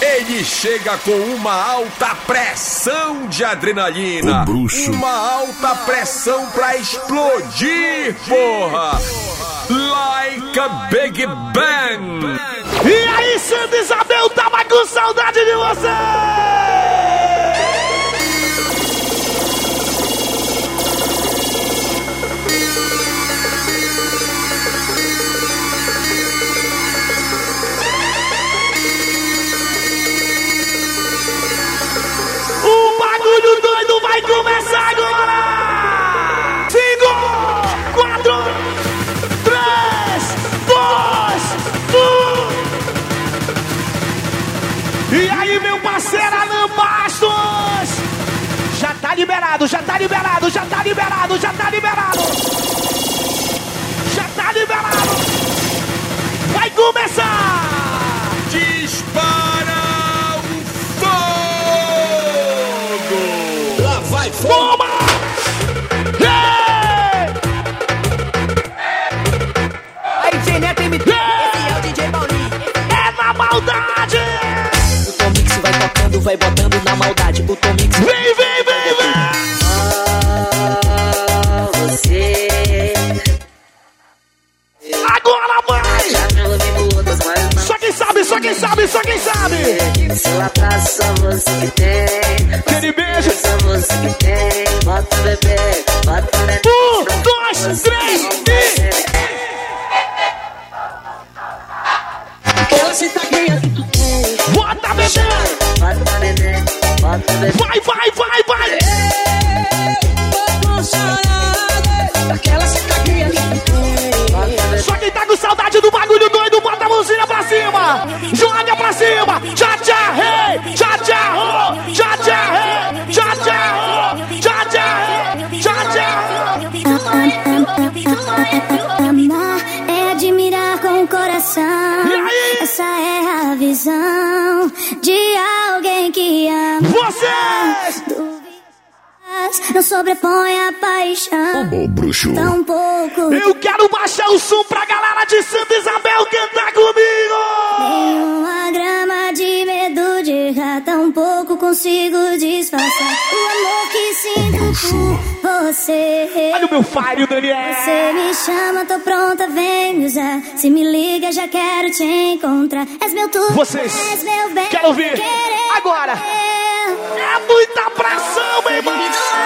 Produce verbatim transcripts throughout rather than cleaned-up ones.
Ele chega com uma alta pressão de adrenalina. O bruxo. Uma alta pressão pra explodir, porra. Like a Big Bang. E aí, Santa Isabel, tava com saudade de você! O bagulho doido vai começar agora! Cinco, quatro, três, dois, um. E aí, meu parceiro Alan Bastos? Já tá liberado, já tá liberado, já tá liberado, já tá liberado. Já tá liberado. Vai começar! Dispara o fogo! Lá vai fogo! Toma! Hey! Aí, D J Neto M T, esse é o D J Paulinho. É na maldade! O Tom Mix vai tocando, vai botando na maldade. O Tom Mix Vem, vem, vem, vem! Oh, você Agora vai! já não me botas, mas não Só quem sabe, só quem sabe, só quem sabe! seu abraço, só você que tem. Aquele beijo! Só você que tem. Bota o bebê, bota o bebê. Um, dois, três e... Aquela citadinha que tu tem. Bota, bebê! Bota o bebê, bota o bebê. Vai, vai, vai, vai! Aquela citadinha que tu tem. Bota o bebê. Só quem tá com saudade do bagulho doido, bota a mãozinha pra cima! Joga pra cima! Tchá, tchá, rei! Tchá, tchá, ho! Tchá, tchá, rei! Tchá, tchá, ho! Tchá, tchá, rei! Tchá, tchá, Amar é admirar com o coração. E aí? Essa é a visão de alguém que ama. Vocês! Dúvidas não sobrepõe a paixão. Ô bruxo. Tão pouco. Eu quero baixar o som pra galera de Santa Isabel cantar comigo! Nenhuma grama de medo de errar. Tão pouco consigo disfarçar o amor que sinto por você. Olha o meu fire, Daniel! Você me chama, tô pronta, vem me usar. Se me liga, já quero te encontrar. És meu tudo, Vocês, és meu bem. quero ouvir. Querer Agora. é. É muita pressão, meu irmão!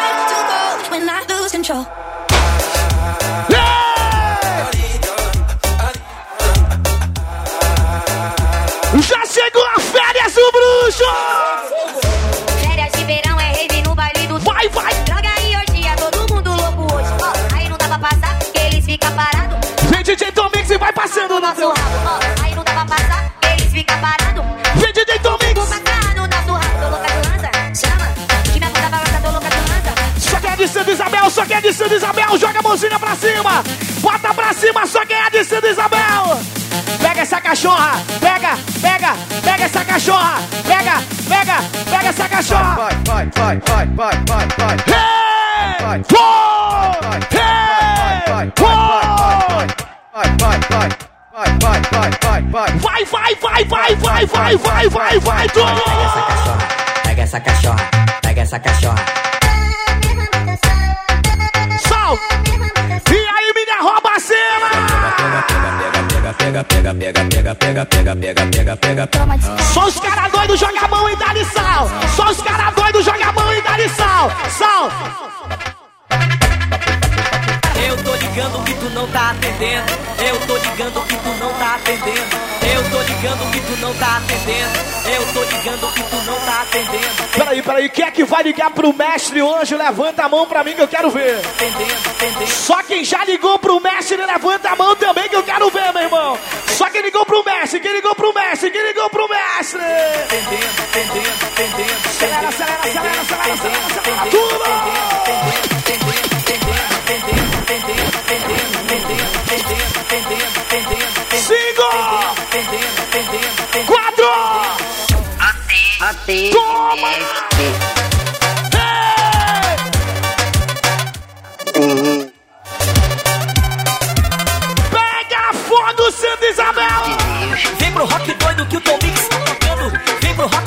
Ei! Já chegou a férias do bruxo! Férias de verão é rave no baile do... Vai, vai! Droga e orgia, todo mundo louco hoje. Ó, aí não dá pra passar, que eles ficam parados. Vem D J Tom Mix e vai passando na Nosso tela! rabo, ó, aí não dá pra passar, que eles ficam parados. Vem D J Tom Vou Mix! passar no nosso rabo, tô louca de lança. Chama, que minha puta balança, tô louca de lança. Só quem é de Santa Isabel, só quem é de Santa Isabel, joga a mãozinha pra cima! Bota pra cima, só quem é de Santa Isabel! Pega essa cachorra, pega, pega, pega essa cachorra, pega, pega, pega essa cachorra! Vai, vai, vai, vai, vai, vai, vai. Hey! Foi! Hey! Foi! Vai, vai, vai, vai, vai, vai, vai, vai. Vai, vai, vai, vai, vai, vai, vai, vai, vai, Pega essa cachorra, pega essa cachorra, pega essa cachorra. Sol! E aí, minha rouba cena! Pega, pega, pega, pega, pega, pega, pega, pega, pega, pega. Só os caras doidos joga a mão e dá-lhe sal! Só os caras doidos joga a mão e dá-lhe sal! Sal! Eu tô ligando que tu não tá atendendo. Eu tô ligando que tu não tá atendendo. Eu tô ligando que tu não tá atendendo. Eu tô ligando que tu não tá atendendo. Peraí, peraí, quem é que vai ligar pro mestre hoje? Levanta a mão pra mim que eu quero ver. Atendendo, atendendo. Só quem já ligou pro mestre, levanta a mão também que eu quero ver, meu irmão. Só quem ligou pro mestre, quem ligou pro mestre, quem ligou pro mestre. Atendendo, atendendo, atendendo. Acelera, acelera, acelera, acelera, acelera, acelera, tudo! Cinco! Quatro! Toma! Hey! Pega fogo, Santa Isabel! Vem pro rock doido que o Tom Mix tá tocando. Vem pro rock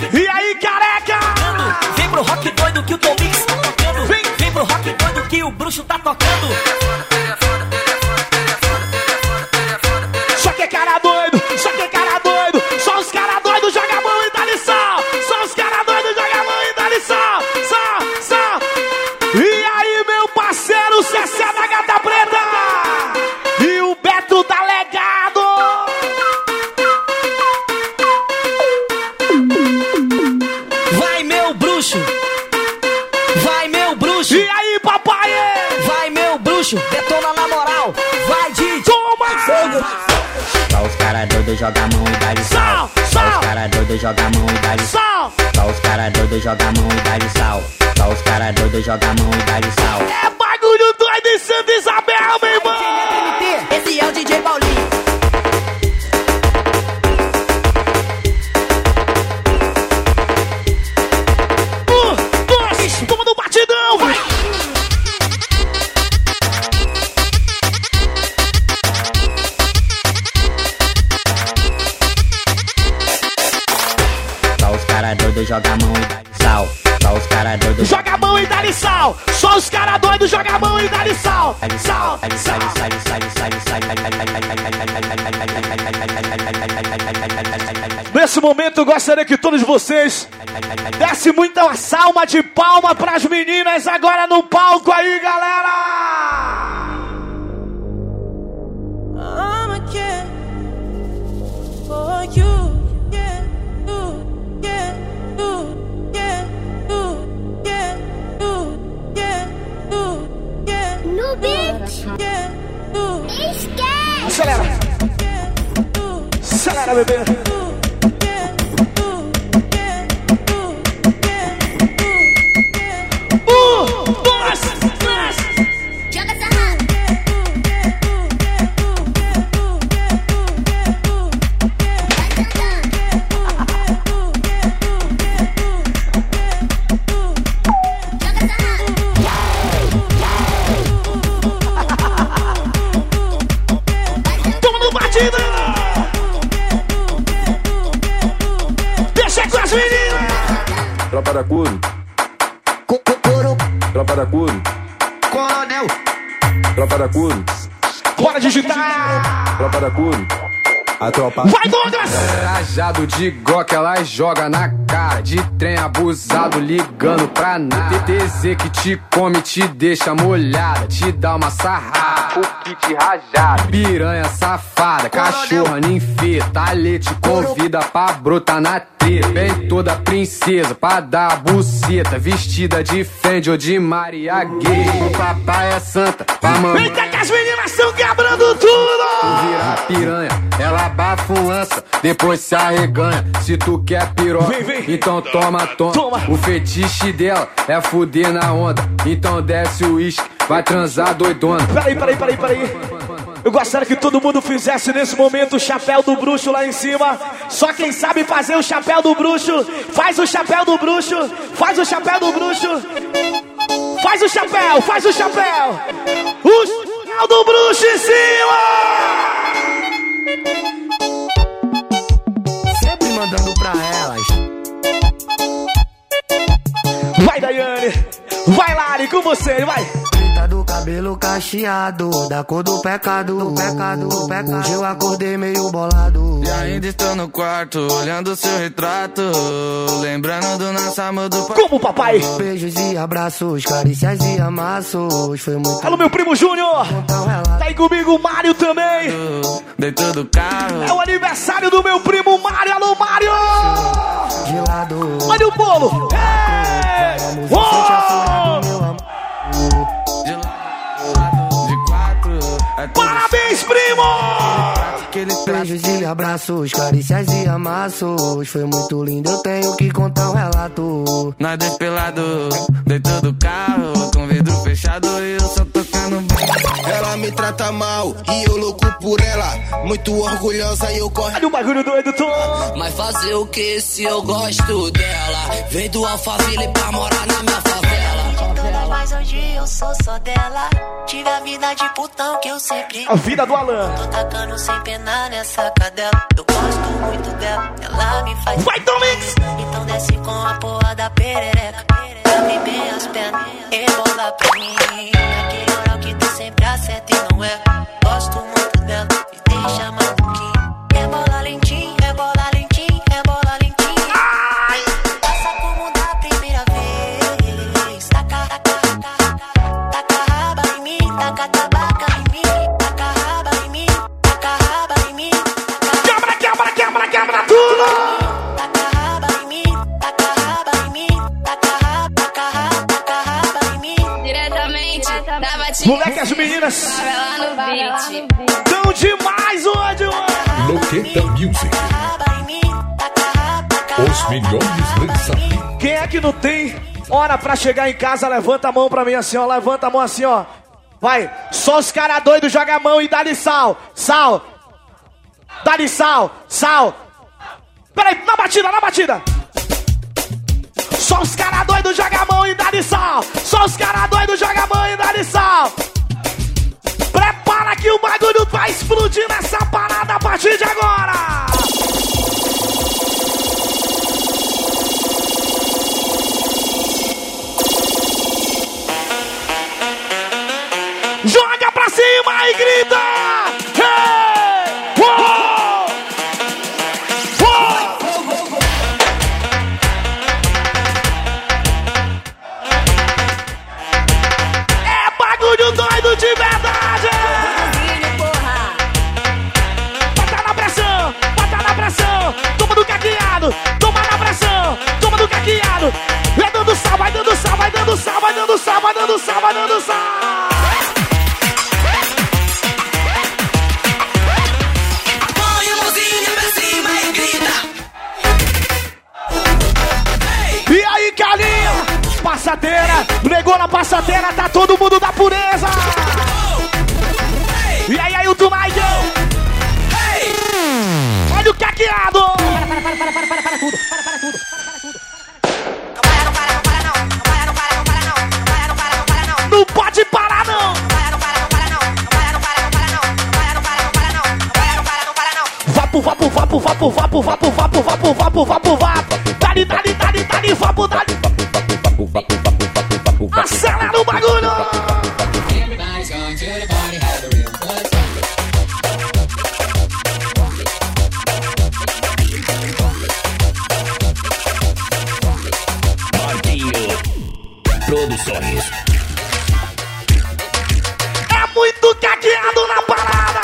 bruxo, detona na moral. Vai de toma fogo. Só os cara doido joga a mão e dá de sal. Só os cara doido joga a mão e dá de sal. Só os cara doido joga a mão e dá de sal. Só os cara doido joga a mão e dá de sal. É bagulho doido em Santa Isabel, meu irmão. Esse é o D J Paulinho. Um, dois, toma no batidão, vai. Só os cara doido joga a mão e dá de sal. Só os cara doido joga a mão e dá-lhe sal. Só os cara doido joga a mão e dá-lhe sal. Sal, sal. Nesse momento eu gostaria que todos vocês dessem muita salva de palma pras meninas agora no palco aí, galera! I'm a kid for you. Yeah, ooh, yeah, ooh, yeah, ooh, yeah, ooh, yeah, ooh, yeah. No beat. Yeah, ooh. Esquece. Acelera. Acelera, bebê. Um, dois, três. Joga essa mão. Toma no batida. Deixa com as meninas. Tropa da Curo. Tropa da Curo. Coronel. Tropa da Curo. Bora digitar. Tropa da Curo. A tropa. Vai, Douglas. Trajado de Glock, ela joga na cara. De trem abusado, ligando pra nada. T Z que te come, te deixa molhada. Te dá uma sarrada, o kit rajado. Piranha safada, cachorra ninfeta. Ale te convida pra brotar na treta. Vem toda princesa pra dar a buceta. Vestida de Fendi ou de Maria Gay. O papai é santa, pra mamãe. Eita que as meninas estão quebrando tudo. Virar piranha, ela abafa um lança, depois se arreganha. Se tu quer piroca, vem, vem. então toma, toma, toma. O fetiche dela é fuder na onda, então desce o uísque, vai transar doidona. Peraí, peraí, peraí, peraí. Eu gostaria que todo mundo fizesse nesse momento o chapéu do bruxo lá em cima. Só quem sabe fazer o chapéu do bruxo, faz o chapéu do bruxo, faz o chapéu do bruxo. Faz o chapéu, faz o chapéu. O chapéu do bruxo em cima. Sempre mandando pra elas. Vai, Daiane. Vai, Lari, com você, vai. Preta do cabelo cacheado, da cor do pecado, do pecado, do pecado. Hoje eu acordei meio bolado. E ainda estou no quarto, olhando seu retrato, lembrando do nosso amor do pai. Como, papai? Beijos e abraços, carícias e amassos. Foi muito. Alô, meu primo Júnior. Tá aí comigo o Mário também. Dentro do carro. É o aniversário do meu primo Mário. Alô, Mário. De lado. Olha o bolo. É. Oh! Parabéns, primo! Beijos e abraços, carícias e amassos. Foi muito lindo, eu tenho que contar um relato. Nós dois pelado, dentro do carro, com vidro fechado e eu só tocando. Ela me trata mal e eu louco por ela. Muito orgulhosa e eu corro. Olha o bagulho doido, Tom. Mas fazer o que se eu gosto dela? Veio do Alphaville pra morar na minha favela. Mas hoje eu sou só dela. Tive a vida de putão que eu sempre. A vida do Alan. Tô tacando sem pena nessa cadela. Eu gosto muito dela, ela me faz. Vai, Tomix! Então desce com a porra da perereca. Abre bem as pernas, rebola pra mim. Naquele oral que tu sempre acerta e não é. Gosto muito dela, me deixa maluquinho. Rebola lentinho, rebola lentinho, rebola lentinho. Ai! Passa como da primeira vez. Taca, taca, taca, taca raba em mim, taca tabaca em mim, taca raba em mim, taca raba em mim. Quebra, quebra, quebra, quebra tudo! Taca raba em mim, taca raba em mim, taca raba, taca raba, taca raba em mim. Diretamente Moleque, as meninas tão demais hoje, mano. Loqueta Music. Os melhores lançamentos. Quem é que não tem hora pra chegar em casa? Levanta a mão pra mim assim, ó. Levanta a mão assim, ó. Vai. Só os caras doidos joga a mão e dá-lhe sal. Sal. Dá-lhe sal. Sal. Peraí, na batida, na batida. Só os caras doidos joga a mão e dá-lhe sal. Só os caras doidos joga a mão e dá-lhe sal. Prepara que o bagulho vai explodir nessa parada a partir de agora. Joga pra cima e grita! Hey! Uou! Uou! É bagulho doido de verdade! Bota na pressão! Bota na pressão! Toma do caqueado! Toma na pressão! Toma do caqueado! Vai dando sal, vai dando sal, vai dando sal, vai dando sal, vai dando sal, vai dando sal! Passadeira, negou na passadeira, tá todo mundo da pureza. E aí, aí o Tonight. Olha o caqueado. Para, para, para, para, para, para, para tudo, para, para tudo, para, para tudo. Não para, não para, não para, não. Não para, não para, não para, não. Não para, não para, não para, não. Não pode parar, não. Não para, não para, não para, não. Não para, não para, não para, não. Não para, não para, não para, não. Não para, não para, não para, não. Vapo, vapo, vapo, vapo, vapo, vapo, vapo, vapo, vapo, vapo, vapo. Dali, dali, dali, dali, vapo, dali. Acelera o bagulho! Marquinho Produções. É muito caqueado na parada!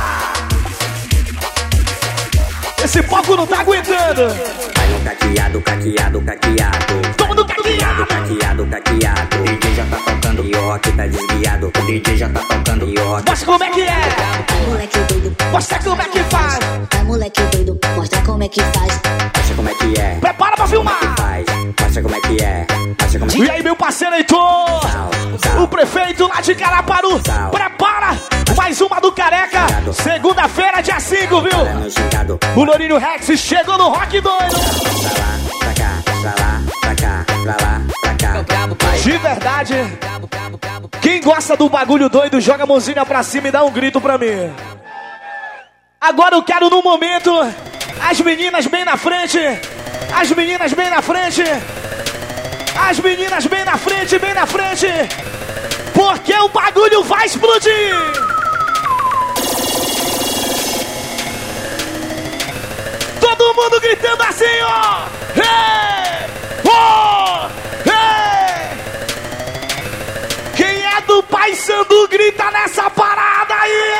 Esse palco não tá aguentando! Vai no caqueado, caqueado, caqueado. Toma do caqueado! Caqueado, caqueado. O D J já tá tocando e o rock tá desviado. O D J já tá tocando e o rock. Mostra como é que é! Vai, moleque doido. Mostra como é que faz! Vai, moleque doido. Mostra como é que faz. Mostra como é que é. Prepara pra filmar! Faz. Mostra como é que é. Mostra como é que é. E aí, meu parceiro Heitor! O prefeito lá de Caraparu! Prepara! Mais uma do Careca! Segunda-feira, dia cinco, viu? O Lourinho Rex chegou no Rock Doido! Pra cá, pra lá, pra cá, pra lá, pra cá. De verdade, quem gosta do bagulho doido, joga a mãozinha pra cima e dá um grito pra mim. Agora eu quero no momento as meninas bem na frente. As meninas bem na frente. As meninas bem na frente, bem na frente. Porque o bagulho vai explodir. Todo mundo gritando assim, ó. Hey! Oh! Hey! Quem é do Paysandu grita nessa parada aí.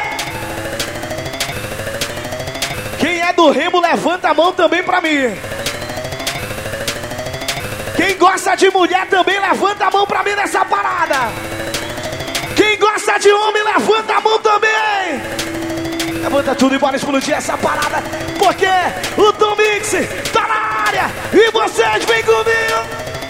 Quem é do Remo levanta a mão também pra mim. Quem gosta de mulher também levanta a mão pra mim nessa parada. Quem gosta de homem levanta a mão também. Levanta tudo e bora explodir essa parada. Porque o Tom Mix tá na área. E vocês vêm comigo.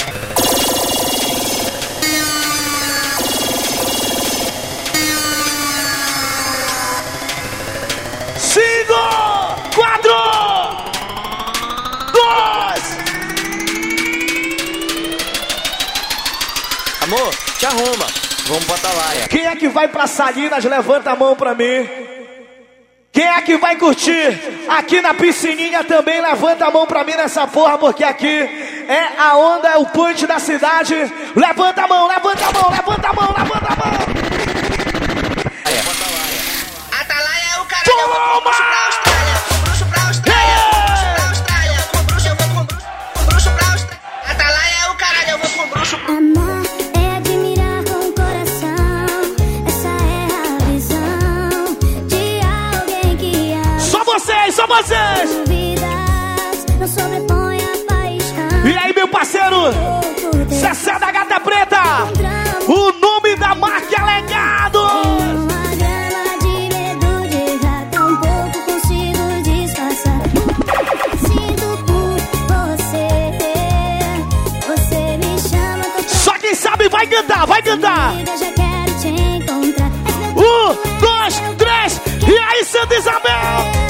Cinco, quatro, dois. Amor, te arruma. Vamos pra Atalaia. Quem é que vai pra Salinas? Levanta a mão pra mim. Quem é que vai curtir aqui na piscininha também? Levanta a mão pra mim nessa porra, porque aqui é a onda, é o punch da cidade. Levanta a mão, levanta a mão, levanta a mão, levanta a mão. Atalaia é o cara que eu vou com bruxo pra Austrália. Com bruxo pra Austrália. Com bruxo pra Austrália. Com bruxo, eu vou com bruxo. Com bruxo pra Austrália. Atalaia é o caralho, eu vou com bruxo. Amar é admirar com o coração. Essa é a visão de alguém que ama. Só vocês, só vocês. Dúvidas não sobrepõe a paixão. E aí, meu parceiro? Cessé da Gata Preta. O nome da marca é legal. cantar, vai cantar. Um, dois, três, e aí, Santa Isabel?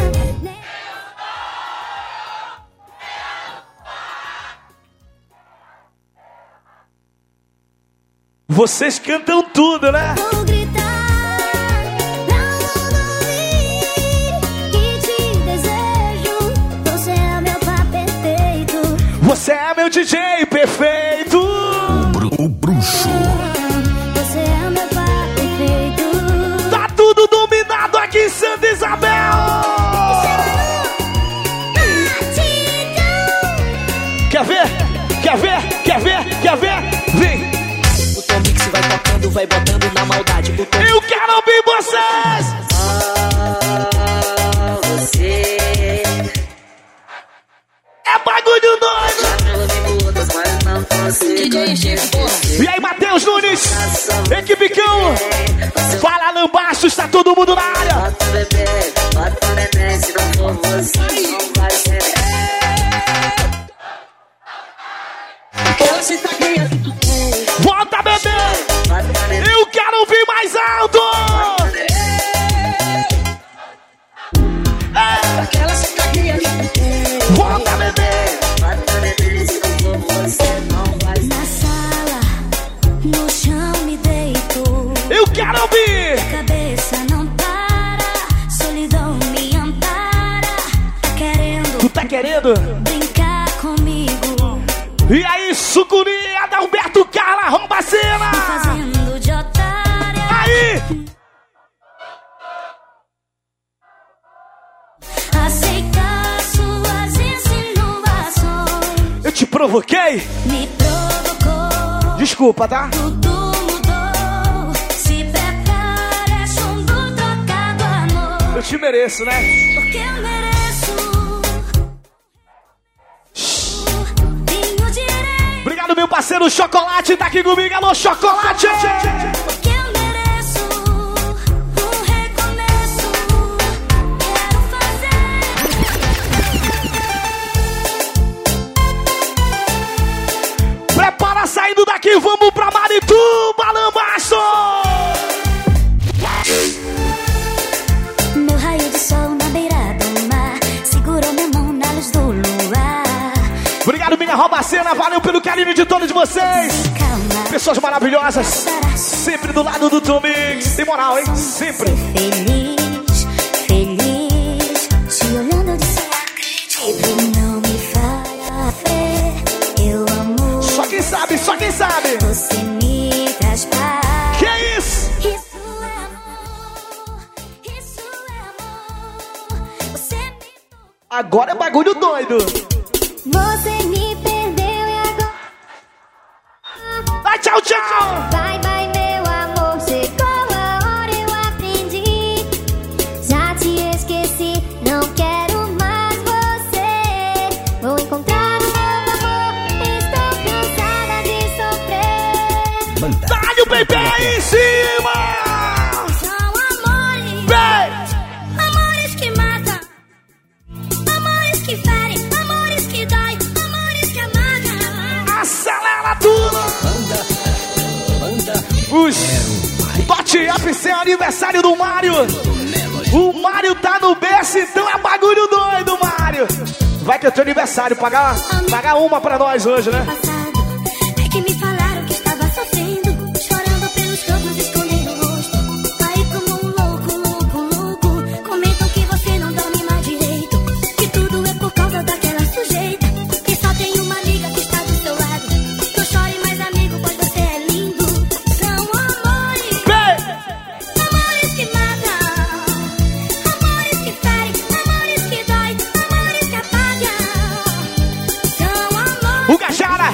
Vocês cantam tudo, né? Vou gritar pra o mundo ouvir que te desejo. Você é meu par perfeito. Você é meu D J perfeito. O bruxo. Você é meu par perfeito. Tá tudo dominado aqui em Santa Isabel. Quer ver? Quer ver? Quer ver? Quer ver? Vem. Mix vai tocando, vai botando na maldade. Eu quero ouvir vocês! Ah, você é bagulho doido! D J Chico, e aí, Matheus Nunes, equipe Cão, fala lá embaixo, está todo mundo na área. Bota bebê, bota neném, se não for você, não vai ser. Aquela sentadinha que tu tem. Volta, bebê! Eu quero ouvir mais alto! É. Aquela sentadinha que tu tem. Volta, bebê! Na sala, no chão me deito. Eu quero ouvir! A cabeça não para, solidão me ampara. Querendo. Tu tá querendo? Brincar comigo. E aí, Sucuri, Adalberto, Carla, rouba a cena! Fazendo de otária. Aí! Aceitar suas insinuações. Eu te provoquei? Me provocou. Desculpa, tá? Tudo mudou. Se prepara, é chumbo trocado, amor. Eu te mereço, né? Porque eu mereço. Obrigado, meu parceiro Chocolate, tá aqui comigo. Alô, Chocolate! Porque eu mereço um recomeço. Quero fazer. Prepara, saindo daqui, vamos pra Marituba, Lambaço! Meu raio de sol na beira do mar segurou minha mão na luz do luar. Obrigado, minha Robacena, valeu pelo carinho de todos vocês. Calma. Pessoas maravilhosas, sempre do lado do Tom Mix. Tem moral, hein? Sempre. Feliz, feliz, te olhando eu disse acredito. Não me fala fé, eu amo. Só quem sabe, só quem sabe. Você me traz paz. Que é isso? Isso é amor, isso é amor. Você me... Agora é bagulho doido. Você me perdeu e agora... Vai, tchau, tchau! Vai, vai, meu amor, chegou a hora, eu aprendi. Já te esqueci, não quero mais você. Vou encontrar um novo amor, estou cansada de sofrer. Dá-lhe o bebê aí em cima! São amores, Bem. amores que matam, amores que ferem, amores que dói, amores que amargam. Acelera tudo! Os Tote Up, seu aniversário do Mário. O Mário tá no berço, então é bagulho doido, Mário. Vai que é teu aniversário, pagar, pagar uma pra nós hoje, né? É que me falaram que estava sofrendo, chorando pelos cantos, escondendo o rosto. Aí como um louco, louco, louco, comentam que você não dorme mais direito, que tudo é por causa daquela sujeita, que só tem uma amiga que está do seu lado. Não chore mais, amigo, pois você é lindo. São amores, amores que matam, amores que ferem, amores que dói, amores que apagam. São amores. O Gajara,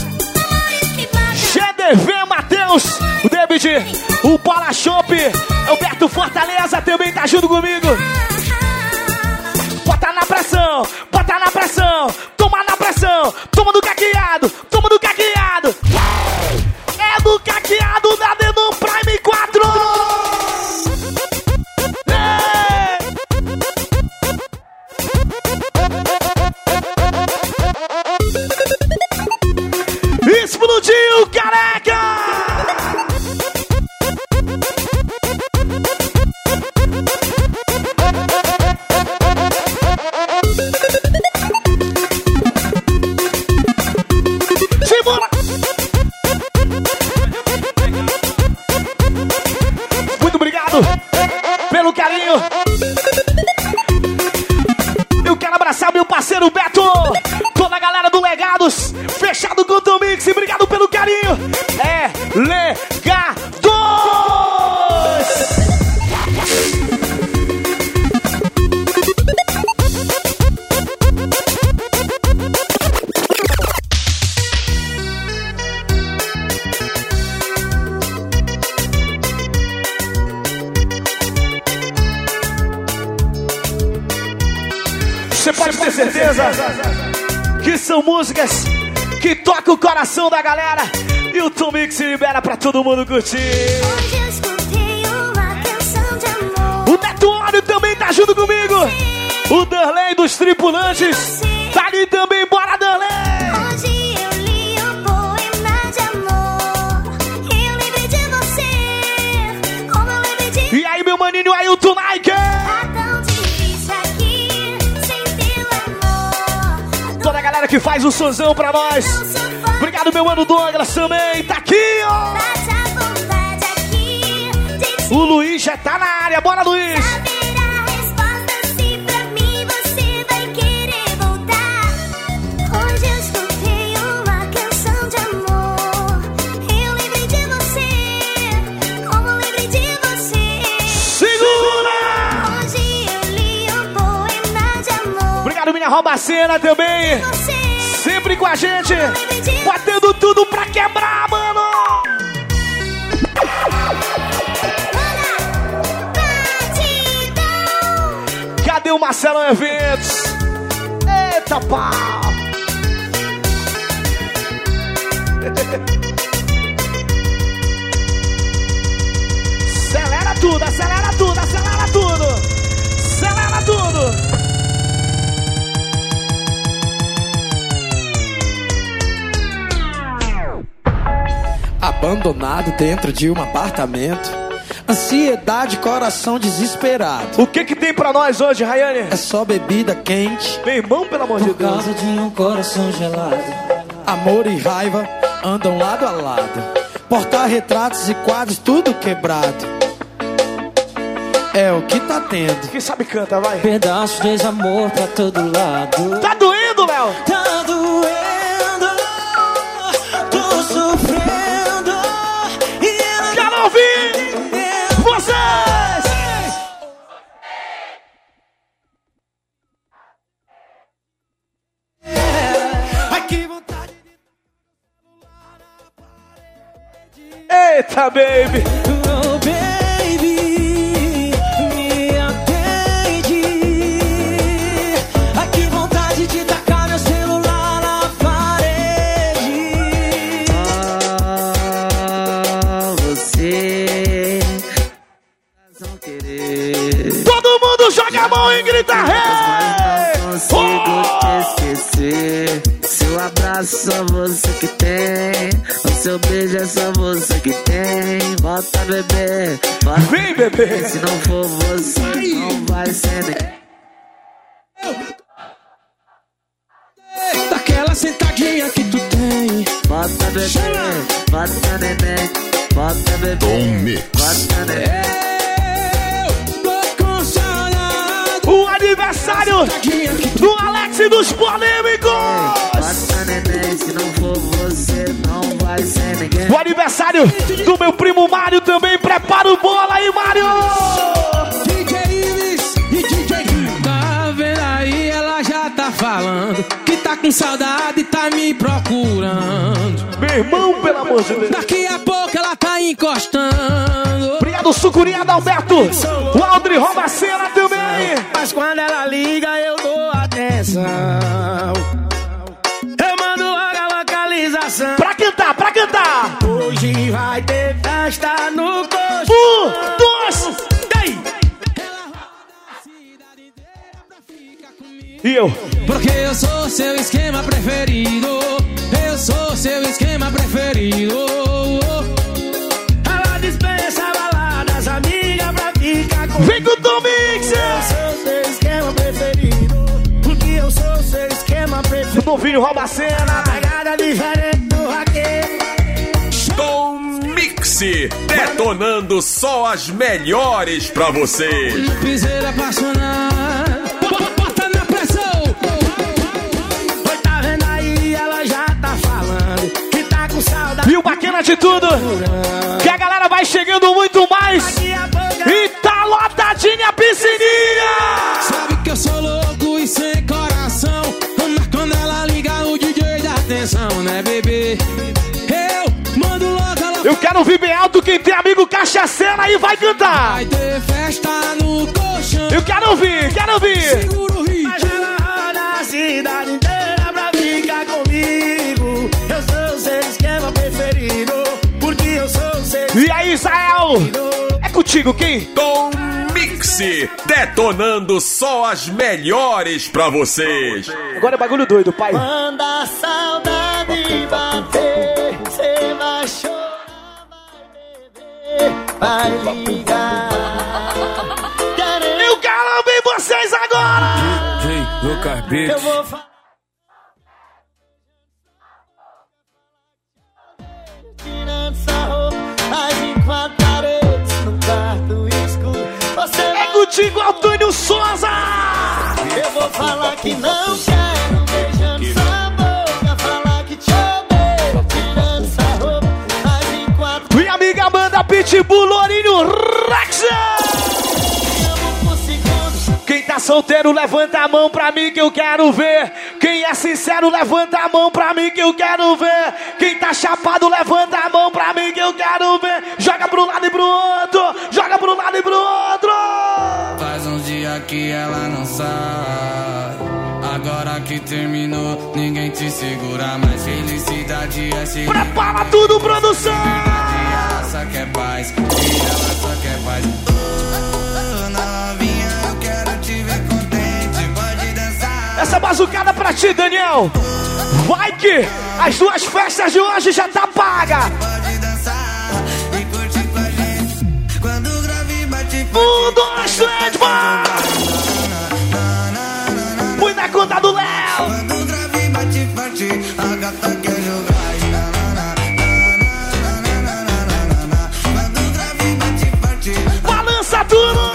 G D V, Matheus, o David, o Paula Shop, Alberto Fortaleza também tá junto comigo. Bota na pressão, bota na pressão, toma na pressão, toma do caqueado, toma do caqueado. É do caqueado da Denon Prime quatro. Explodiu, careca! certeza que são músicas que tocam o coração da galera. E o Tom Mix se libera pra todo mundo curtir. Hoje eu escutei uma canção de amor. O Neto Óleo também tá junto comigo. O Darley dos tripulantes tá ali também, bora Darley. Hoje eu li um poema de amor. Eu lembrei de você, como eu lembrei de... E aí meu maninho Ailton Nike. Tá tão difícil aqui, sem teu amor. Toda a galera que faz o sonzão pra nós. Obrigado meu mano Douglas também, tá aqui ó. Bate a vontade aqui de te... O Luiz já tá na área, bora Luiz. Robacena também, sempre com a gente, batendo tudo pra quebrar, mano. Cadê o Marcelo Eventos? Eita pau! Acelera tudo, acelera tudo, acelera tudo, acelera tudo. Abandonado dentro de um apartamento, ansiedade, coração desesperado. O que que tem pra nós hoje, Rayane? É só bebida quente. Meu irmão, pelo amor de Deus. Por causa de um coração gelado. Amor e raiva andam lado a lado. Porta-retratos e quadros tudo quebrado. É o que tá tendo. Quem sabe canta, vai. Pedaço de amor pra todo lado. Tá doendo, Léo? Tá doendo. Tô sofrendo. Quero ouvir vocês! Ai, que vontade de... Eita, baby! Oh, baby, me atende. Ai, que vontade de tacar meu celular na parede. Ah, você não querer. Todo mundo joga a mão e grita hey! Não consigo te esquecer. Seu abraço só você que tem. O seu beijo é só você que tem. Volta, bebê, volta. Vem, bebê. Se não for você, não vai ser nem. Daquela sentadinha que tu tem. Bota, bebê, bota, neném. Bota, bebê, Tom Mix. bota, neném. O aniversário do Alex e dos Polêmicos. Bota, neném, se não for você, não vai ser ninguém. O aniversário do meu primo Mário também. Prepara o bola aí, Mário. D J Ives e D J Tá vendo aí, ela já tá falando que tá com saudade e tá me procurando. Meu irmão, pelo amor de Deus. Daqui a pouco ela tá encostando. Obrigado, Sucurinha Adalberto. O Aldri Robacena também. Mas quando ela liga, eu dou atenção. Eu mando logo a localização. Pra cantar, pra cantar. Hoje vai ter festa no colchão. Um, dois, três. E eu? Porque eu sou seu esquema preferido. Eu sou seu esquema preferido. Ela dispensa baladas, amiga, pra ficar comigo. Vem com o Tom Mix. Eu sou seu esquema preferido. Porque eu sou seu esquema preferido. O novinho rouba a cena. Pegada diferente do raquete. Tom Mix, detonando só as melhores pra vocês. Piseira apaixonada. Bota na pressão. Oi, tá vendo aí? Ela já tá falando que tá com saudade. E o bacana de tudo, que a galera vai chegando muito mais. E tá lotadinha a piscininha. Sabe que eu sou louco e sem coração. Mas quando ela liga, o D J dá atenção, né, bebê? Eu mando logo ela. Eu quero ouvir bem alto quem tem amigo cachaceiro aí vai cantar. Vai ter festa no colchão. Eu quero ouvir, quero ouvir. Segura o ritmo. Mas ela roda a Paulo, é contigo, quem? Tom Mix, detonando só as melhores pra vocês. Agora é bagulho doido, pai. Quando a saudade bater, cê vai chorar, vai beber, vai ligar. Eu quero ouvir vocês agora. D J Lucas Beats. Eu vou falar. Tirando essa roupa, as em quatro paredes, no quarto escuro. Você é contigo, Antônio Souza. Eu vou falar que não quero, beijando sua boca. Falar que te odeio, tirando essa roupa, as em quatro. Minha amiga Amanda Pitbull, Lourinho Rex. Quem tá solteiro, levanta a mão pra mim que eu quero ver. Quem é sincero, levanta a mão pra mim que eu quero ver. Quem tá chapado, levanta a mão pra mim que eu quero ver. Joga pro lado e pro outro, joga pro lado e pro outro. Faz uns dias que ela não sai. Agora que terminou, ninguém te segura mais. Felicidade é ser. Prepara tudo, produção. Ela só quer paz, e ela só quer paz. Essa bazucada pra ti, Daniel. Vai que as duas festas de hoje já tá paga. Um, dois, três, vai! Fui na conta do Léo. Balança tudo.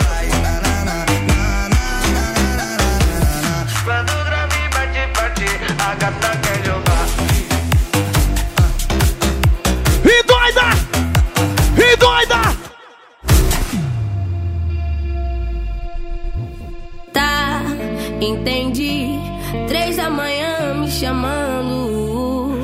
E doida! E doida! Tá, entendi. Três da manhã me chamando.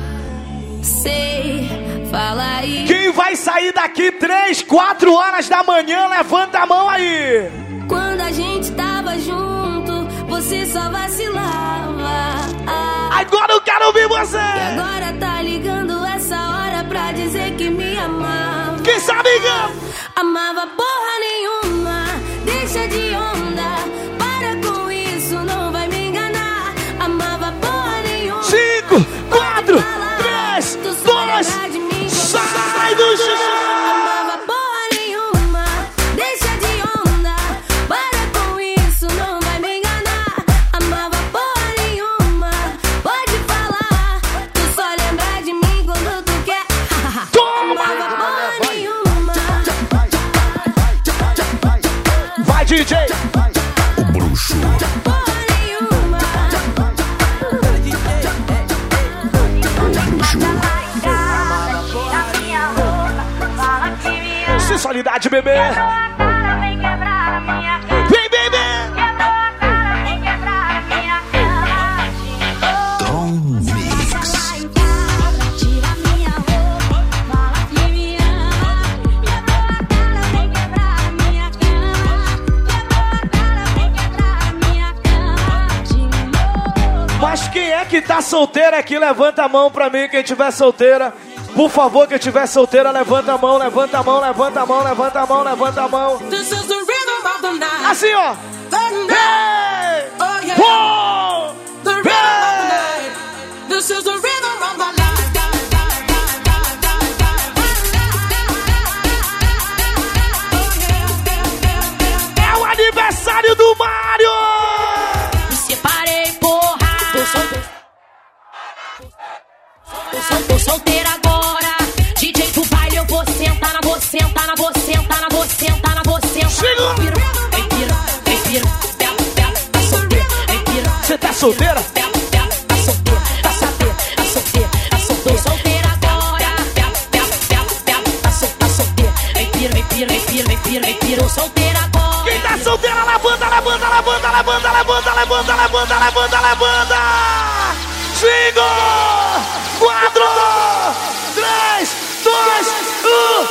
Sei, fala aí. Quem vai sair daqui três, quatro horas da manhã, levanta a mão aí. Quando a gente tava junto, você só vacilava. Agora eu quero ouvir você. E agora tá ligando essa hora pra dizer que me amava. Quem sabe engana? Amava porra nenhuma, deixa de onda. Para com isso, não vai me enganar. Amava porra nenhuma. Cinco, quatro, três, dois, sai do chão. Amava porra nenhuma, deixa de onda. Para com isso, não vai me enganar. Amava porra nenhuma, pode falar. Tu só lembra de mim quando tu quer. Toma! Amava porra nenhuma. Vai, D J! O bruxo. Porra nenhuma. Sensualidade, bebê! Vem, bebê! Tom Mix. Mas quem é que tá solteira aqui? Levanta a mão pra mim, quem tiver solteira. Por favor, quem tiver solteira, levanta a mão, levanta a mão, levanta a mão, levanta a mão, levanta a mão. Assim, ó. Hey! Oh! Hey! This is the rhythm of the night. É o aniversário do Mário! Me separei, porra. Tô solteira. Tô, sol, tô solteira agora. D J pro baile, eu vou sentar na vou sentar na vou sentar na vou sentar na vou sentar. Chega! Vem pira, vem pira, pela, pela, tá solteira, vem pira. Você tá solteira? Pela, pela, tá solteira, tá solteira, tá solteira, tá solteira. Tô solteira agora. Pela, pela, pela, pela, tá solteira, tá solteira. Vem pira, vem pira, vem pira, vem pira, vem pira. Tô solteira agora. Quem tá solteira, levanta, levanta, levanta, levanta, levanta, levanta, levanta, levanta, levanta. Cinco, quatro, três, dois, um,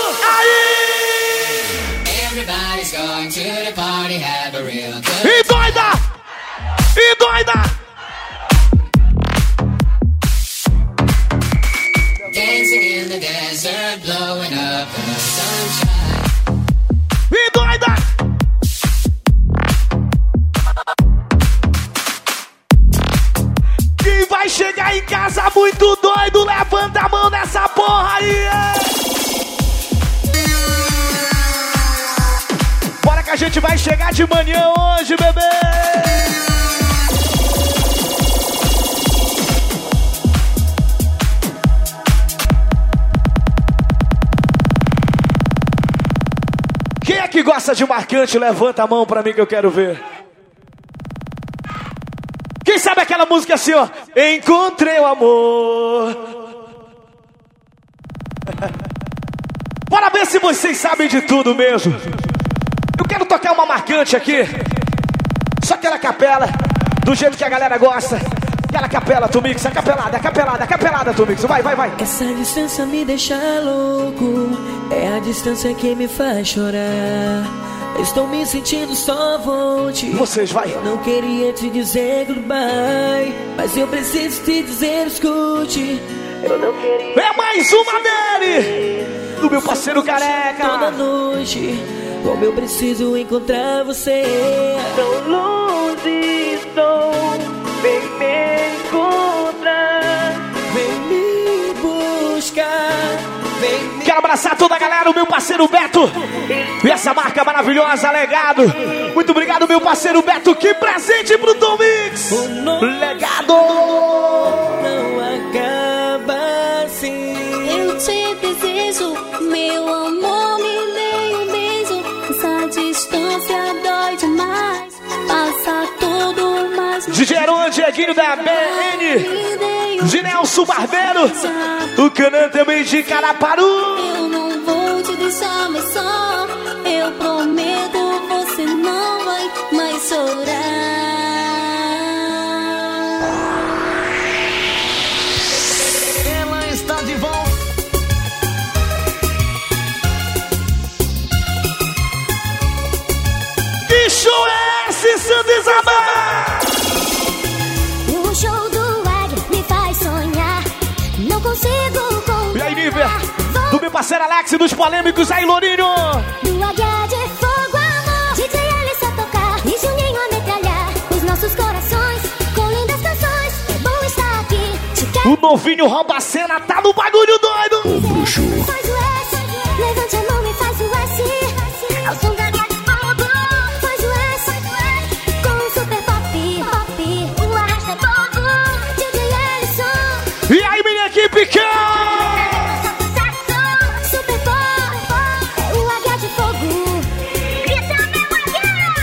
aí! Everybody's going to the party, have a real good E doida! E doida! dancing in the desert, blowing up in the sunshine. tá em casa muito doido, levanta a mão nessa porra aí. Bora que a gente vai chegar de manhã hoje, bebê. Quem é que gosta de marcante? Levanta a mão pra mim que eu quero ver. Quem sabe aquela música assim, ó? Encontrei o amor. Bora ver se vocês sabem de tudo mesmo. Eu quero tocar uma marcante aqui. Só aquela capela, do jeito que a galera gosta. Aquela capela, Tumix, a capelada, a capelada, a capelada, Tumix. Vai, vai, vai. Essa distância me deixa louco. É a distância que me faz chorar. Estou me sentindo só volte. Vocês, vai. Eu não queria te dizer goodbye, mas eu preciso te dizer escute. Eu não queria. É mais uma dele! Do meu parceiro careca. Toda noite, como eu preciso encontrar você. Tão longe estou, vem me encontrar, vem me buscar, vem me... Quero abraçar toda a galera, o meu parceiro Beto. E essa marca maravilhosa, Legado. Muito obrigado, meu parceiro Beto. Que presente pro Tom Mix. Legado. Não acaba assim. Eu te desejo, meu amor, me dê um beijo. Essa distância dói demais. Passa tudo mais. D J Aron, Dieguinho da B N. Ginelson Barbeiro. O Canan também de Caraparu. Eu não vou te deixar mais só. Eu prometo, você não vai mais chorar. Ela está de volta. Que show é esse, Santa Isabel? O show do Águia me faz sonhar. Não consigo controlar. E aí, Nível? Do meu parceiro Alex e dos polêmicos aí, Lourinho. Do Águia de Fogo, amor. D J Alice a tocar e Juninho a metralhar os nossos corações com lindas canções. É bom estar aqui. Te quero. O novinho rouba a cena, tá no bagulho doido. O bruxo. Faz o S, levante a mão e faz o S. Ao som da Águia de Fogo. Faz o S, com o super pop. Pop, o arrasta é fogo. D J Alisson. E aí, minha equipe, que... Super pop, é o Águia de Fogo. Grita, meu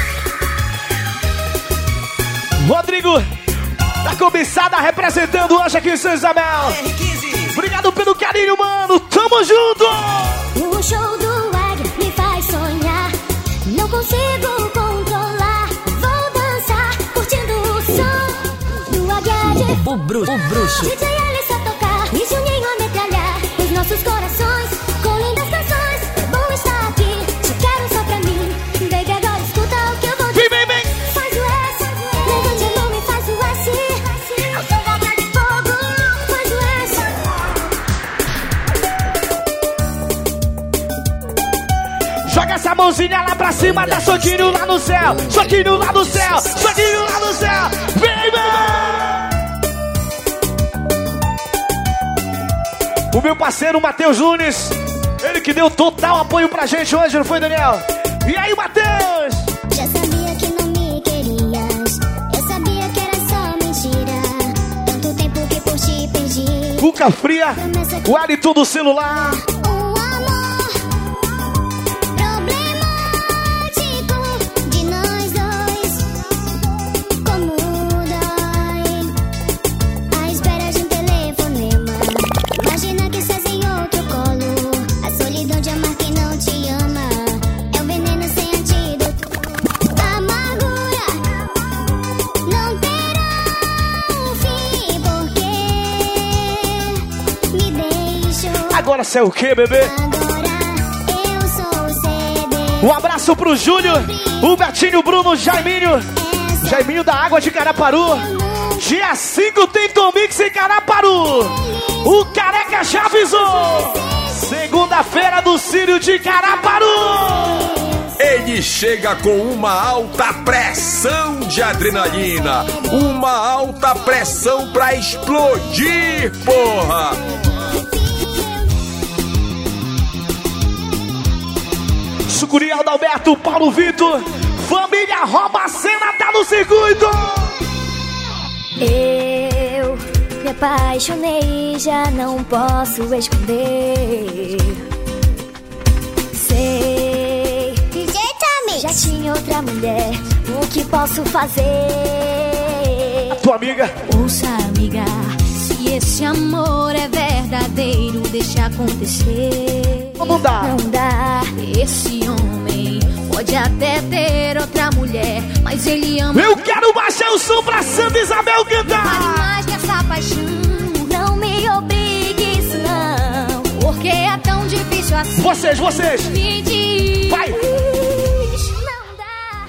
Águia. Rodrigo, da cobiçada representando hoje aqui em Santa Isabel. Obrigado pelo carinho, mano. Tamo junto. O show do Águia me faz sonhar. Não consigo controlar. Vou dançar, curtindo o som do Águia de Fogo. O bruxo, o bruxo. D J Alice a tocar e Juninho a metralhar os nossos corações com lindas canções. É bom estar aqui, te quero só pra mim. Baby, agora escuta o que eu vou dizer. Vem, vem, vem. Faz o S, levante a mão e faz o S. Ao som da Águia de Fogo. Faz o S. Joga essa mãozinha lá pra cima, dá soquinho lá no céu. Soquinho lá no céu, soquinho lá no céu. Vem, vem. O meu parceiro Matheus Nunes, ele que deu total apoio pra gente hoje, não foi, Daniel? E aí, Matheus? Já sabia que não me querias. Eu sabia que era só mentira. Tanto tempo que por ti perdi. Cuca Fria, o hálito do celular. Um amor problemático de nós dois. Como dói a espera de um telefonema. Imagina que estás em outro colo. A solidão de amar quem não te ama é um veneno sem antídoto. Amargura não terá um fim, porque me deixou. Agora você é o quê, bebê? Agora eu sou o C D. Um abraço pro Júnior, o Betinho, o Bruno, o Jaiminho. Jaiminho da Água de Caraparu. Dia cinco tem Tom Mix em Caraparu. O Careca já avisou. Segunda-feira do Círio de Caraparu. Eles chega com uma alta pressão de adrenalina. Uma alta pressão pra explodir, porra! Sucuri, Adalberto, Paulo Vitor, família Rouba a Cena tá no circuito. Eu me apaixonei, já não posso esconder. Sei, D J Tommy, já tinha outra mulher, o que posso fazer? A tua amiga. Ouça, amiga, se esse amor é verdadeiro, deixa acontecer. Não dá. Não dá. Esse homem pode até ter outra mulher, mas ele ama. Eu quero baixar o som pra Santa Isabel cantar. Vale mais que essa paixão. Não me obrigue isso não, porque é tão difícil assim. Vocês, vocês. Me diz. Vai. Não dá.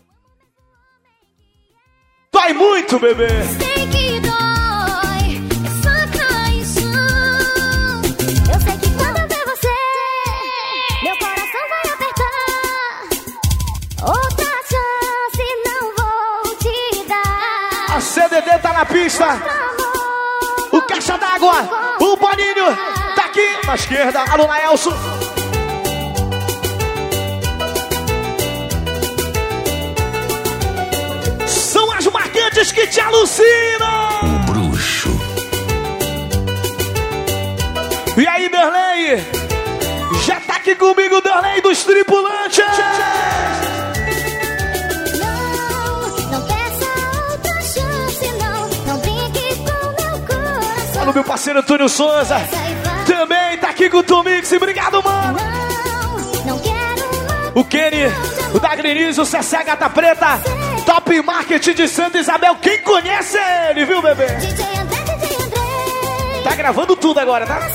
Dói muito, bebê. Sei que dói essa traição. Eu sei que quando eu ver você, meu coração vai apertar. Outra chance não vou te dar. A C D D tá na pista. O Caixa d'Água, o Boninho, tá aqui na esquerda, alô Naelson. São as marcantes que te alucinam. O bruxo. E aí, Derlei? Já tá aqui comigo, Derlei dos tripulantes. O meu parceiro Antônio Souza também tá aqui com o Tomix. Obrigado, mano. O Kenny, o Dagrinis, o Cessé Gata Preta, Top Marketing de Santa Isabel. Quem conhece ele, viu, bebê? Tá gravando tudo agora, tá?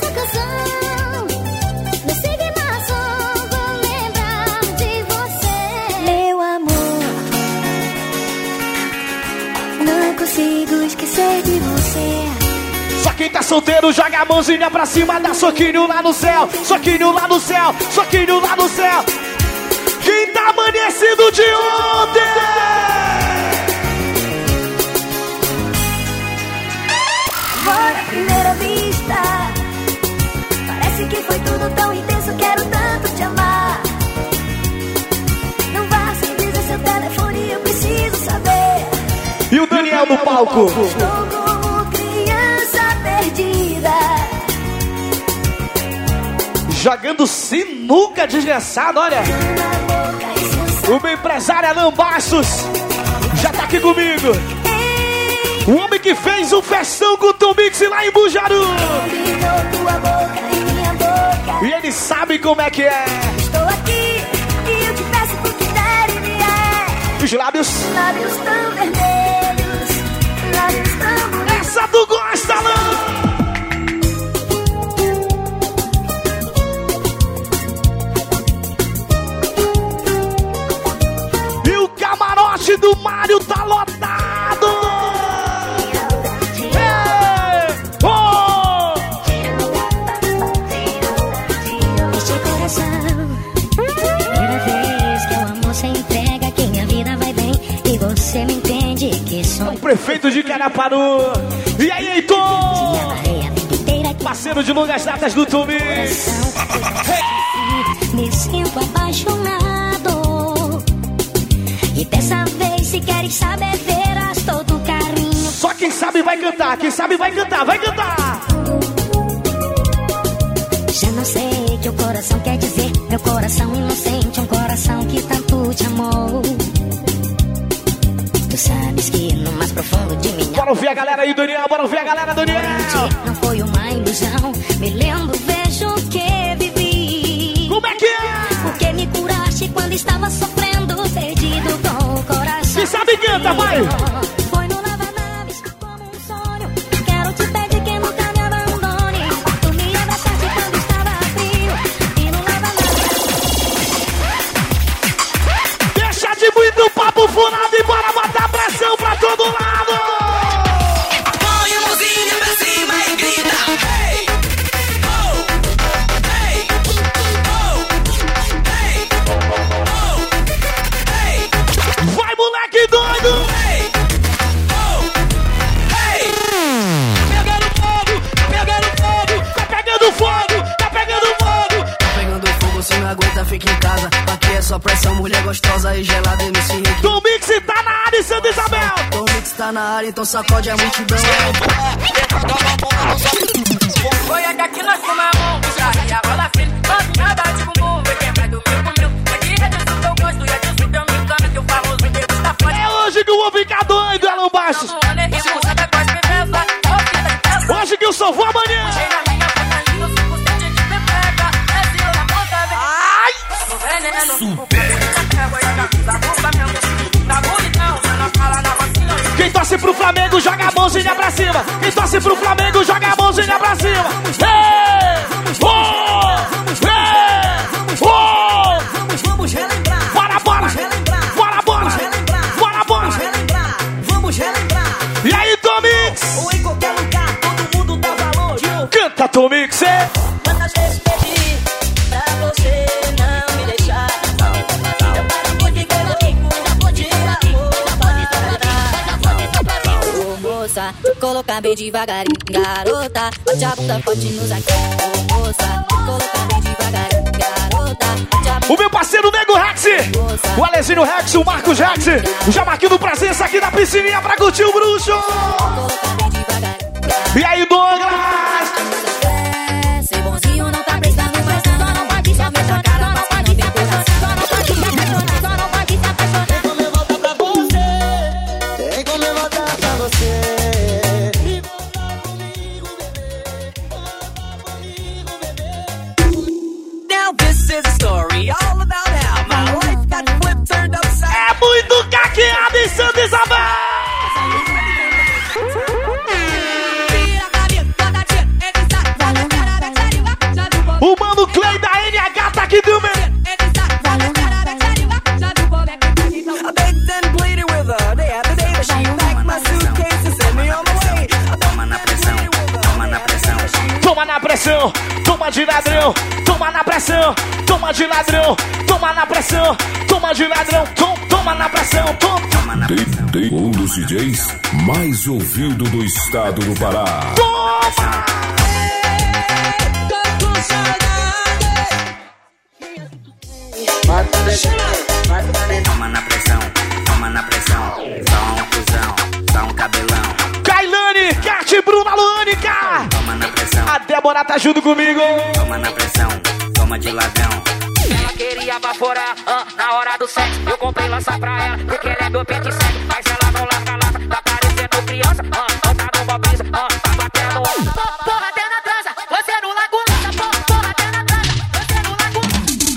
Meu amor, não consigo esquecer de você. Só quem tá solteiro joga a mãozinha pra cima, dá soquinho lá no céu, soquinho lá no céu, soquinho lá no céu. Quem tá amanhecido de ontem? Amor à primeira vista, parece que foi tudo tão intenso, quero tanto te amar. Não vá sem dizer seu telefone, eu preciso saber. E o Daniel no palco. Estou como criança perdida, jogando sinuca desgraçado, olha. O meu empresário Alan Bastos já tá aqui comigo. O homem que fez um festão com o Tomix lá em Bujaru. E ele sabe como é que é. Estou aqui e eu te peço por que der e vier. Os lábios. Lábios tão vermelhos, lábios tão bonitos. Essa tu gosta, Alan. Do Mário tá lotado! Ei! Oh! Este coração, primeira vez que o amor se entrega, que minha vida vai bem e você me entende que sou o prefeito de Caraparu. E aí, Heitor? Parceiro de longas datas do Tomix. Me sinto apaixonado. E dessa vez, se queres saber, verás todo carinho. Só quem sabe vai cantar, quem sabe vai cantar, vai cantar. Já não sei o que o coração quer dizer. Meu coração inocente, um coração que tanto te amou. Tu sabes que no mais profundo de mim. Bora ouvir a galera aí, Daniel, bora ouvir a galera, Daniel. Não foi uma ilusão, me lembro, vejo o que vivi. Como é que é? Porque me curaste quando estava sofrendo. Perdido com o coração. Quem sabe canta, vai! Foi no lava-naves como um sonho. Quero te pedir que nunca me abandone. Tu me abraçaste quando estava frio. E no lava-naves. Deixa de muito papo furado e bora botar pressão pra todo lado! Põe a mãozinha pra cima e grita. Hey! Oh! Hey! Oh! Hey! Oh! tá na área, então sacode a multidão. Foi até que nós fumamos, e a bola frente, nada de bumbum, vem quebrar do meu com meu. Aqui é disso que eu gosto, e é disso que eu me engano, que o famoso Deus tá fora. É hoje que eu vou ficar doido, Alan Bastos. Hoje que eu só vou amanhã. Ai! Super! Quem torce pro Flamengo, joga a mãozinha pra cima. Quem torce pro Flamengo, joga a mãozinha pra cima. Ei! Oh! Ei! Oh! Vamos relembrar. Bora, bora! Bora, bora! Bora, bora! Vamos relembrar. E aí, Tomix? Ou em qualquer lugar, todo mundo dá valor. Canta, Tomix, é? Quantas vezes pedi pra você não me deixar? Ô moça, colocar bem devagarinho, garota. Bate a bunda forte nos aqui. Ô moça, colocar bem devagarinho, garota. Bate a bunda. O meu parceiro Nego Rex, o Alezinho Rex, o Marcos Rex, já marcando presença aqui na piscininha pra curtir o bruxo. E aí, Douglas? Ser bonzinho não tá prestando, prestando, não pode se apaixonar, não pode se apaixonar, não pode se apaixonar, não pode se apaixonar. Tem como eu voltar pra você, tem como eu voltar pra você. E voltar comigo, bebê, voltar comigo, bebê. Now this is a story all about how my life got flipped, turned upside. É muito caqueado em Santa Isabel. O mano Clay da N H tá aqui também. Toma na pressão, toma de ladrão, toma na pressão, toma de ladrão, toma na pressão, toma de ladrão, tom, toma na pressão, tom. D D, um dos D Js mais ouvido do estado do Pará. Toma! Toma na pressão, toma na pressão. Só um cuzão, só um cabelão. Kailane, Cat, Bruna, Luânica. Toma na pressão. A Débora tá junto comigo. Toma na pressão, toma de ladrão. Ela queria baforar, ah, na hora do sexo. Eu comprei lança pra ela, porque ela é meu pente seco. Mas ela não lasca, lasca, tá parecendo criança. Ah, não tá numa brisa, ah, tá batendo. Porra, até na trança, você não larga o lança. Porra, até na trança, você não larga o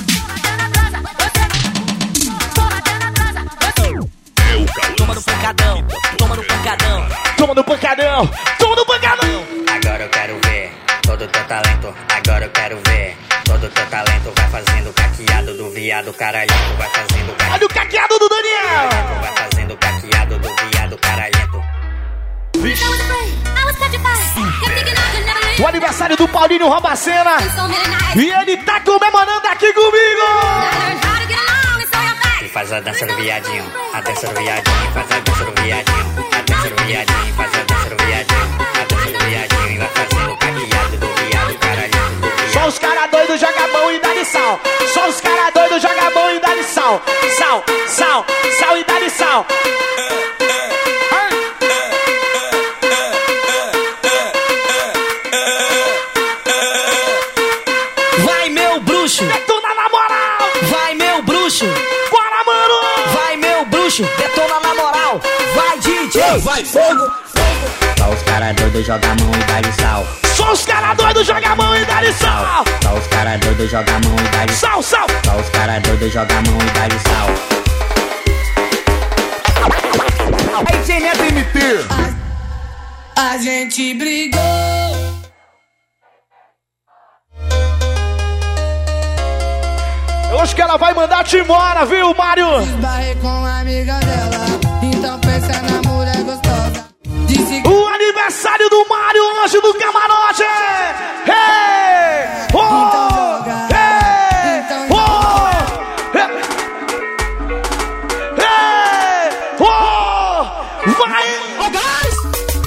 Porra, até na trança, você não larga o Toma no pancadão, toma no pancadão. Toma no pancadão, toma no pancadão. Agora eu quero ver todo teu talento. Agora eu quero ver todo teu talento. Vai fazendo caqueado do viado, caralhento. Vai fazendo caqueado. Olha o caqueado do Daniel. Vai fazendo caqueado do viado, caralhento. O aniversário do Paulinho Robacena. E ele tá comemorando aqui comigo. E faz a dança do viadinho, a dança do viadinho, faz a dança do viadinho, a dança do viadinho, faz a dança do viadinho, a dança do viadinho. E vai fazendo caqueado do viado, caralhento. Só os caras doidos joga a mão e dá-lhe sal. Só os caras doidos joga a mão e dá-lhe sal. Sal, sal, sal e dá-lhe sal. Vai, meu bruxo. Detona na moral. Vai, meu bruxo. Bora, mano. Vai, meu bruxo. Detona na moral. Vai, D J. Vai, fogo. Só os caras doidos jogam a mão e dá-lhe sal. Só os caras doidos jogam a mão e dá-lhe sal. Só os caras doidos jogam a mão e dá-lhe sal. Sal, Só os caras doidos jogam a mão e dá-lhe sal. Aí, D J Neto M T. A gente brigou. Eu acho que ela vai mandar te embora, viu, Mário? Esbarrei com a amiga dela, então pensa na mulher gostosa. Disse que o aniversário do Mário hoje no camarote! Hey! Oh! então joga, hey! então Oh! Hey! Hey! Oh! Vai! oh, guys!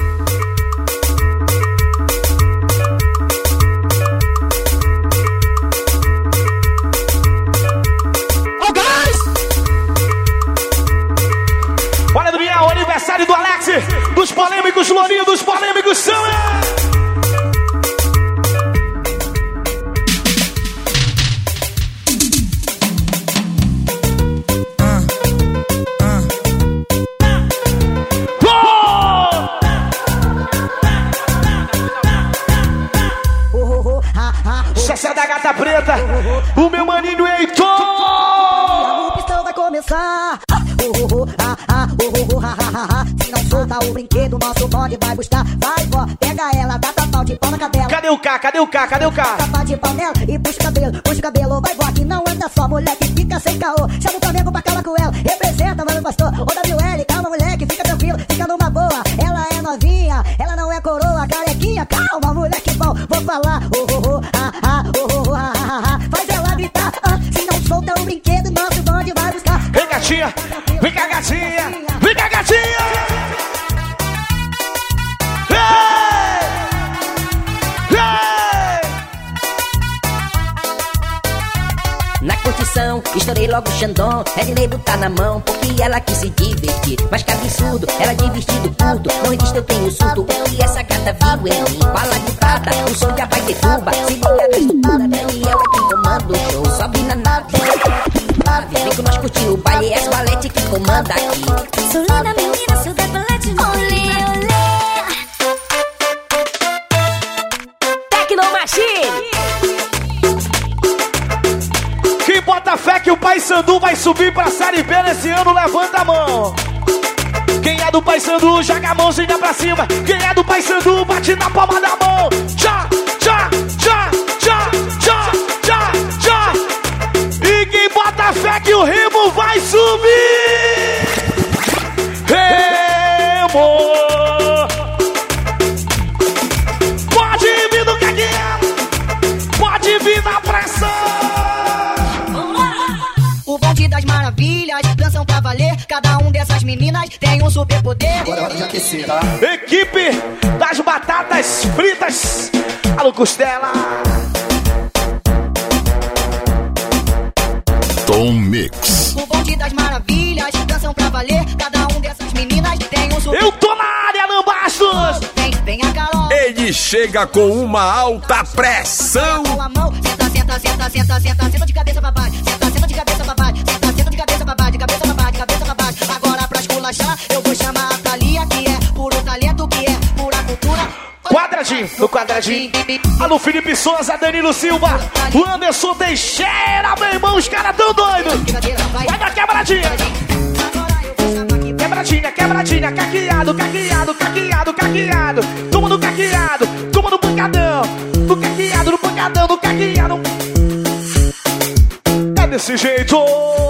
Oh, guys! Olha do Biel, o aniversário do Alex! Camiseta preta, o meu maninho Heitor. O pistão vai começar. Oh, oh, oh, ah, ah, oh, oh, oh, ah, ah, ah. Se não solta o brinquedo, nosso bonde vai buscar. Vai, vó, pega ela, dá tapau de pau na cadela. Cadê o K? Cadê o K? Cadê o K? Tapau de pau nela e puxa o cabelo, puxa o cabelo. Vai, vó, que não anda só, moleque, fica sem caô. Chama o Flamengo pra calar com ela, representa, mano, pastor. Ô, W L, calma, moleque, fica tranquilo, fica numa boa. Ela é novinha, ela não é coroa, carequinha. Calma, moleque bom, vou falar. Oh, oh, oh, ah, ah, oh, oh, ah, ah, ah. Faz ela gritar, ah. Se não solta o brinquedo, nosso bonde vai buscar. Vem, gatinha, vem cá, gatinha, vem cá, gatinha. Na curtição, estourei logo o Xandão. Ednei botar na mão, porque ela quis se divertir. Mas que absurdo, ela de vestido curto. Não existe, eu tenho surto. E essa gata viu em mim. Bala de prata, o som já vai ter tuba. Se liga na estrutura, e ela quem comanda o show. Sobe na nave, vem que nós curtir o baile. É a Valete que comanda aqui. Sou linda menina, seu decolete no olê, olê. Tecnomachine. Quem bota fé que o Paysandu vai subir pra Série B nesse ano, levanta a mão. Quem é do Paysandu, joga a mãozinha pra cima. Quem é do Paysandu, bate na palma da mão. Tchá, tchá, tchá, tchá, tchá, tchá, tchá. E quem bota fé que o Remo vai subir. Remo. Pode vir no caguinho. Pode vir na pressão. O bonde das maravilhas, dançam pra valer. Cada um dessas meninas tem um superpoder. Agora é hora de aquecer, tá? Equipe das batatas fritas. Alô, Costela. Tom Mix. O bonde das maravilhas, dançam pra valer. Cada um dessas meninas tem um superpoder. Eu tô na área, Lambastos. Vem, vem a Carol. Ele chega com uma alta pressão. Com a mão, senta, senta, senta, senta, senta, senta de cabeça pra baixo. Senta, senta de cabeça pra baixo. Senta, senta de cabeça pra baixo, de cabeça pra baixo, de cabeça pra baixo. Agora pra esculachar, eu vou chamar a Thalia, que é puro talento, que é pura cultura. Quadradinho, no quadradinho. Alô, Felipe Souza, Danilo Silva, o Anderson Teixeira, meu irmão, os caras tão doidos. Vai na quebradinha. Quebradinha, quebradinha, caqueado, caqueado, caqueado, caqueado. Toma no caqueado, toma no pancadão. No caqueado, no pancadão, no caqueado. É desse jeito.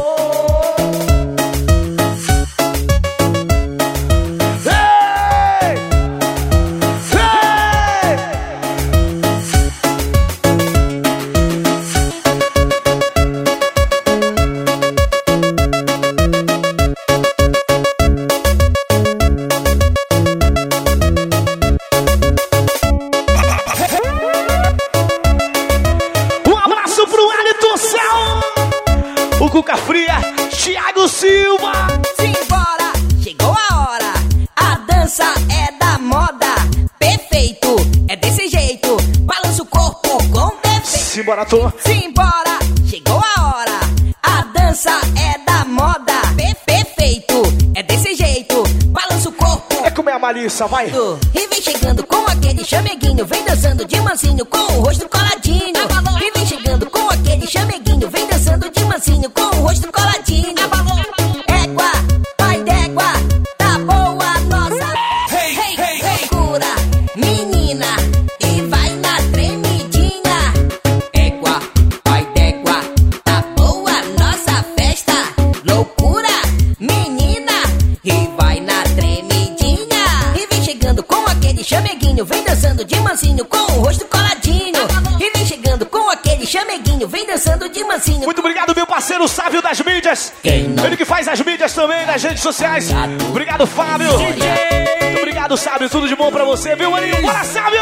Cuca Fria, Thiago Silva. Simbora, chegou a hora. A dança é da moda. Perfeito, é desse jeito. Balança o corpo com defeito. Simbora, tô. Simbora, chegou a hora. A dança é da moda. Perfeito, é desse jeito. Balança o corpo. É como é a malícia, vai. E vem chegando com aquele chameguinho. Vem dançando de mansinho com o rosto coladinho. E vem chegando com aquele chameguinho. Vem dançando de mansinho com o rosto coladinho. Égua, vai d'égua, tá boa nossa. Hey, hey, hey, loucura, menina, e vai na tremidinha. Égua, vai d'égua, tá boa nossa festa. Loucura, menina, e vai na tremidinha. E vem chegando com aquele chameguinho. Vem dançando de mansinho com o rosto coladinho. E vem chegando com aquele chameguinho. Vem dançando de mansinho. Muito obrigado, meu parceiro Sávio das mídias. Ele que faz as mídias também nas redes sociais. Obrigado, Fábio. Muito obrigado, Sávio. Tudo de bom pra você, viu, maninho? Bora, Sávio!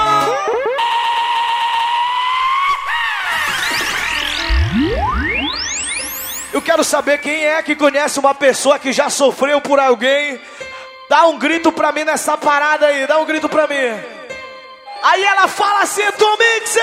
Eu quero saber quem é que conhece uma pessoa que já sofreu por alguém. Dá um grito pra mim nessa parada aí. Dá um grito pra mim. Aí ela fala assim, Tom Mix.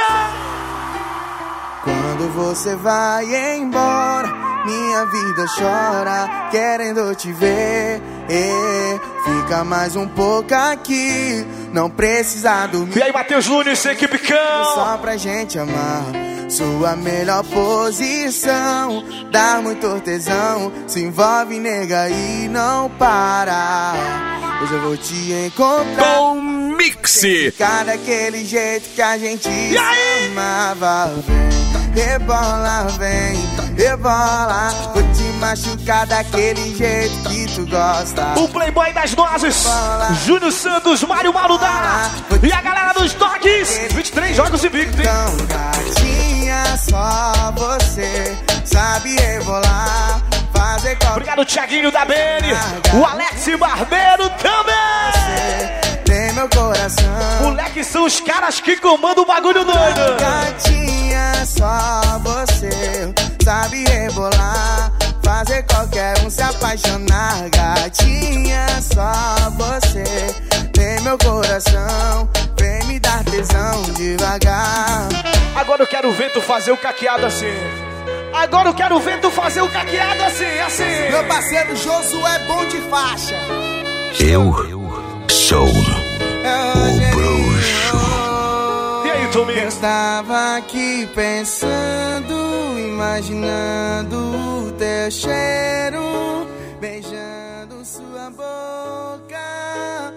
Quando você vai embora, minha vida chora, querendo te ver. E fica mais um pouco aqui, não precisa dormir. E aí, Matheus Nunes, equipe Cão. Só pra gente amar, sua melhor posição, dá muito tesão, se envolve, nega, e não para. Hoje eu vou te encontrar com Mixi. Ficar daquele jeito que a gente amava. Vem, rebola, vem, rebola. Vou te machucar daquele jeito que tu gosta. O Playboy das Nozes, Júnior Santos, Mário Maludá e a galera dos Dogs. vinte e três jogos invictos. Então, gatinha, só você sabe rebolar. Fazer qualquer... Obrigado, Thiaguinho da B N. O Alex Barbeiro também. Você tem meu coração. Moleque, são os caras que comandam o bagulho doido. Gatinha, só você sabe rebolar. Fazer qualquer um se apaixonar. Gatinha, só você tem meu coração. Vem me dar tesão devagar. Agora eu quero ver tu fazer o caqueado assim. Agora eu quero ver tu fazer o caqueado assim, assim. Meu parceiro Josué é bom de faixa. Eu sou o bruxo. E aí, Tomi? Eu estava aqui pensando, imaginando o teu cheiro, beijando sua boca.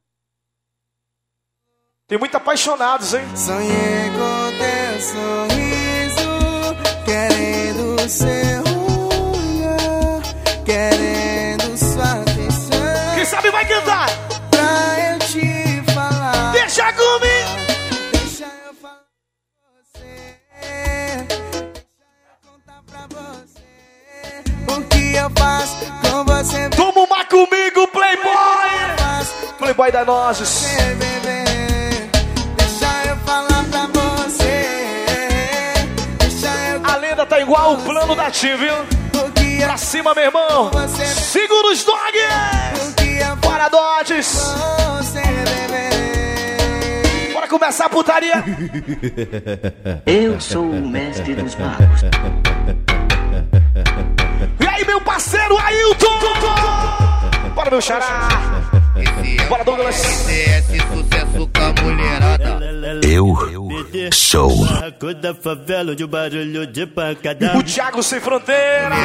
Tem muito apaixonados, hein? Sonhei com teu sorriso, querendo ser olhar, querendo sua atenção. Quem sabe vai cantar? Pra eu te falar. Deixa comigo. Deixa eu falar com você. Deixa eu contar pra você. O que eu faço com você? Toma uma comigo, Playboy. Playboy da Nozes. Tá igual o plano da Tim, viu? Pra cima, meu irmão. Segura os dogs. Bora, Dodges. Bora começar a putaria. Eu sou o mestre dos magos. E aí, meu parceiro Ailton. Bora, meu xará. Bora, Douglas. Esse sucesso com a mulherada. Eu sou o Thiago Sem Fronteira.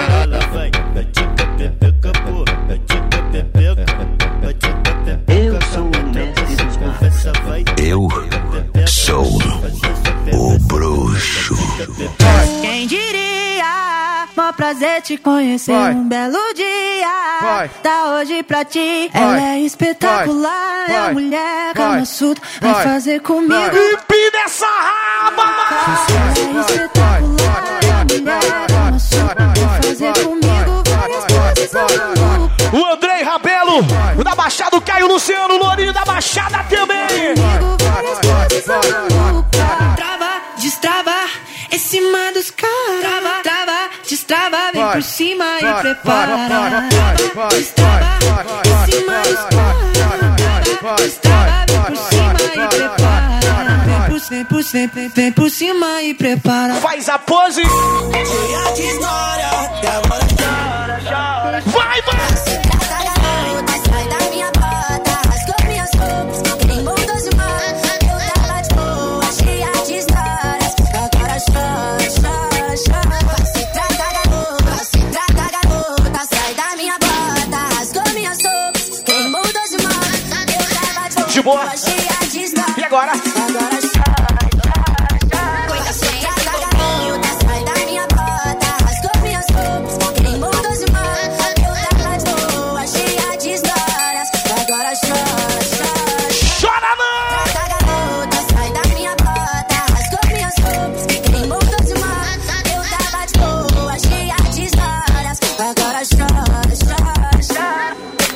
Eu sou o mestre dos magos. Eu sou o bruxo. Quem diria, mó prazer te conhecer. Vai. Um belo dia, vai. Tá hoje pra ti. Vai. Ela é espetacular, vai. É a mulher Kama Sutra. Vai. Vai fazer comigo. Empina essa raba! Ela é espetacular, é a mulher Kama Sutra. Vai fazer comigo várias coisas malucas. O Andrei Rabelo, o da Baixada, o Caio Luciano, o Lourinho da Baixada também. Comigo várias coisas malucas. Trava, destrava, em cima dos caras. Trava, trava, destrava, vem vai, por cima vai, e prepara. Trava, destrava, em cima dos caras. Destrava, vem por cima e prepara. Vem por, vem, vem, vem por cima e prepara. Faz a pose. Cheia de história, e agora chora, chora. Vai, vai. Sai da minha bota, rasgou minhas roupas, queimou doze mãos. Eu tava de boa, cheia de histórias. Agora chora, chora, chora. Se trata, garota, se trata, garota. Sai da minha bota, rasgou minhas roupas, queimou doze mãos. Eu tava de boa, de boa. cheia de histórias. E agora? Agora chora, chora, chora. Coita, se trata, garota, sai da minha bota, rasgou minhas roupas, queimou doze mãos. Eu tava de boa, cheia de histórias. Agora chora, chora, chora não! Trata, garota, sai da minha bota, rasgou minhas roupas, queimou doze mãos. Eu tava de boa, cheia de histórias. Agora chora, chora, chora.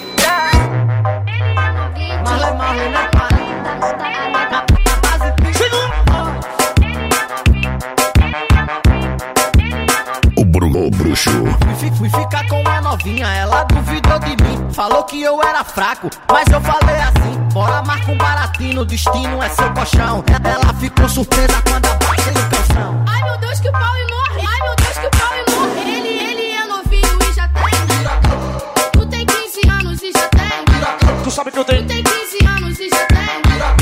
Marley, Marley, né? O bruxo. Fui, fui ficar com uma novinha, ela duvidou de mim. Falou que eu era fraco, mas eu falei assim: bora marcar um baratinho, o destino é seu colchão. Ela ficou surpresa quando eu baixei o calção. Ai meu Deus, que o pau morre. Ai meu Deus, que o pau morre. Ele, ele é novinho e já tem. Tu tem quinze anos e já tem. Tu sabe que eu tenho. Tu tem quinze anos e já tem.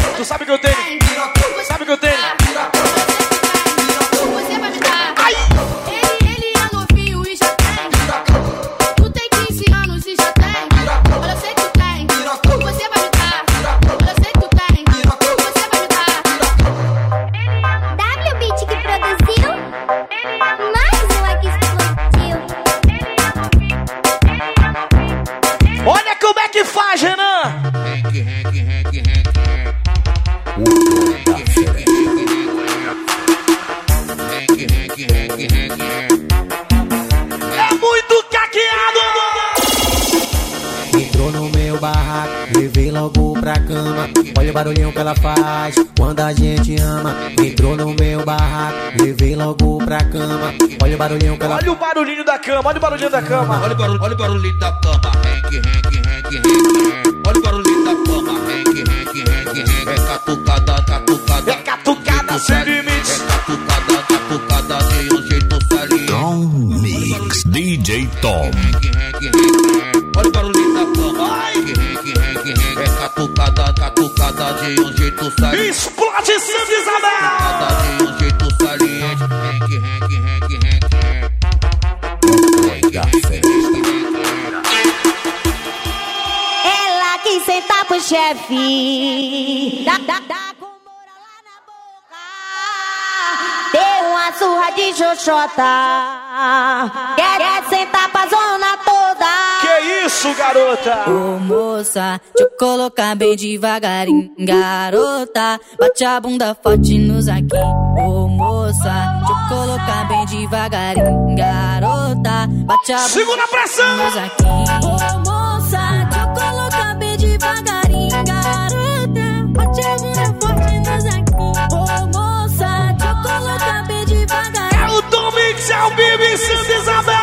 pra cama. Olha o barulhinho que ela faz quando a gente ama. Entrou no meu barraco, levei logo pra cama. Olha o barulhinho que ela Olha o barulhinho da cama, olha o barulhinho da cama. Olha o barulho, olha o barulhinho da cama. Renque, renque, renque, renque. Olha o barulhinho da cama. Renque, renque, renque, renque. É catucada, catucada. É catucada sem limites. É catucada, catucada de um jeito saliente. Tom Mix, D J Tom. Renque, renque, renque. Olha o barulhinho da cama. Renque, renque, renque, renque. É catucada, catucada de um jeito saliente. Explode Santa Isabel. Catucada de um jeito saliente. Renque, renque, renque, renque. Ela quis sentar pro chefe, dá, dá, dá com moral lá na boca. Deu uma surra de xoxota. Quer, quer sentar pra zona toda. Que isso, garota? Ô moça, deixa eu colocar bem devagarinho. Garota, bate a bunda forte nos aqui. Ô moça, deixa eu colocar bem devagarinho. Garota, bate a bunda segura a pressão nos aqui. Ô moça, deixa eu colocar bem devagarinho. Garota, bate a bunda forte nos aqui. Ô moça, deixa eu colocar bem devagarinho. É o Tom Mix, é o Bibi Santa Isabel.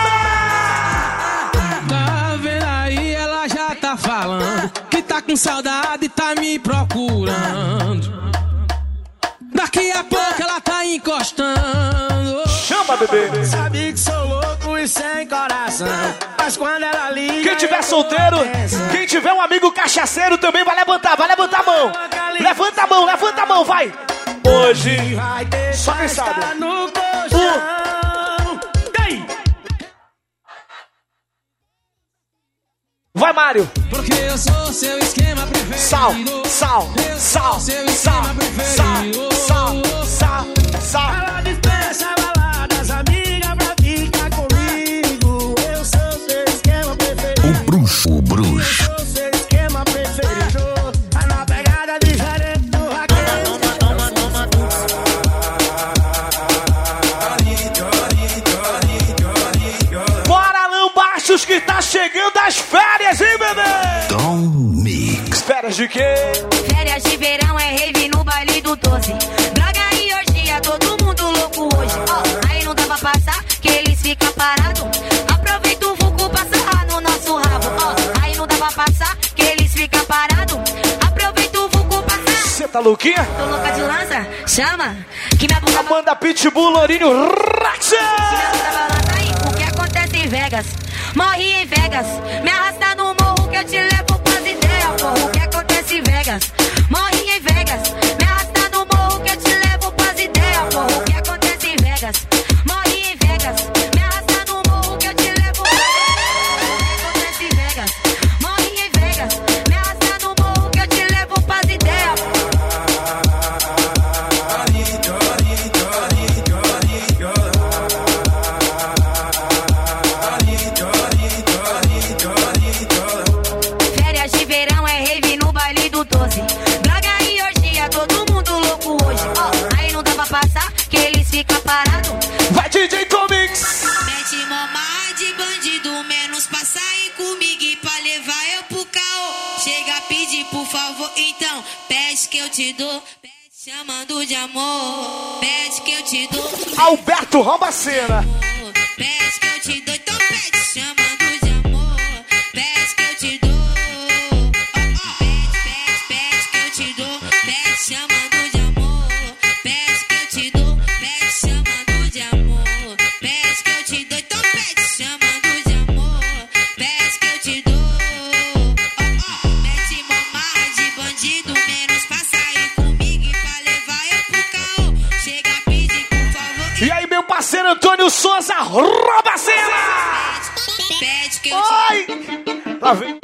Tá vendo aí, ela já tá falando que tá com saudade e tá me procurando. Daqui a pouco ela tá encostando. Chama, bebê. Sabe que sou louco e sem coração, mas quando ela liga. Quem tiver solteiro, quem tiver um amigo cachaceiro também vai levantar, vai levantar a mão. Levanta a mão, levanta a mão, vai. Hoje, só quem sabe. Um. Vai, Mário. Porque eu sou seu esquema preferido. Sal, sal, sal, seu sal, preferido. sal, sal, sal. Ela dispensa baladas, amiga, pra ficar comigo. Eu sou seu esquema preferido. O bruxo, o bruxo. Eu sou seu esquema preferido. Tá na pegada diferente do raquete. Bora, Lambachos, que tá chegando as férias, hein, bebê? Tom Mix. Férias de quê? Férias de verão é rave no baile do doze. Droga e orgia, todo mundo louco hoje. Ó, aí não dá pra passar, que eles ficam parados. Aproveita o vulco pra sarrar no nosso rabo. Ó, aí não dá pra passar, que eles ficam parados. Aproveita o vulco pra sarrar. Cê tá louquinha? Tô louca de lança, chama. Que minha bunda Amanda Pitbull, Lourinho, Raxa. Que minha bunda balança aí, o que acontece em Vegas? Morri em Vegas, me arrasta no morro que eu te levo pras ideias, porra. O que acontece em Vegas? Morri em Vegas, me arrasta no morro que eu te levo pras ideias, porra. O que acontece em Vegas? Morri em Vegas, me arrasta no morro que eu te levo. O que acontece em Vegas? Morri em Vegas, me arrasta no morro que eu te levo pras ideias. Férias de verão é rave no baile do doze. Droga e orgia, todo mundo louco hoje. Ó, aí não dá pra passar, que eles ficam parados. Vai, D J Comics. Mete mamar de bandido, menos pra sair comigo e pra levar eu pro caô. Chega a pedir por favor, então pede que eu te dou. Pede chamando de amor, pede que eu te dou. Alberto Rombacena. Pede que eu te dou, então pede chamando de amor. Pede que eu te dou. Pede, pede, pede que eu te dou. Pede chamando de amor. Pede que eu te dou. Pede chamando de amor. Pede que eu te dou, então pede chamando de amor. Pede que eu te dou. Mete mamar de bandido, menos pra sair comigo e pra levar eu pro caô. Chega a pedir por favor. E aí, meu parceiro Antônio Souza, Rombacena. Pede que eu Oi! Lá vem.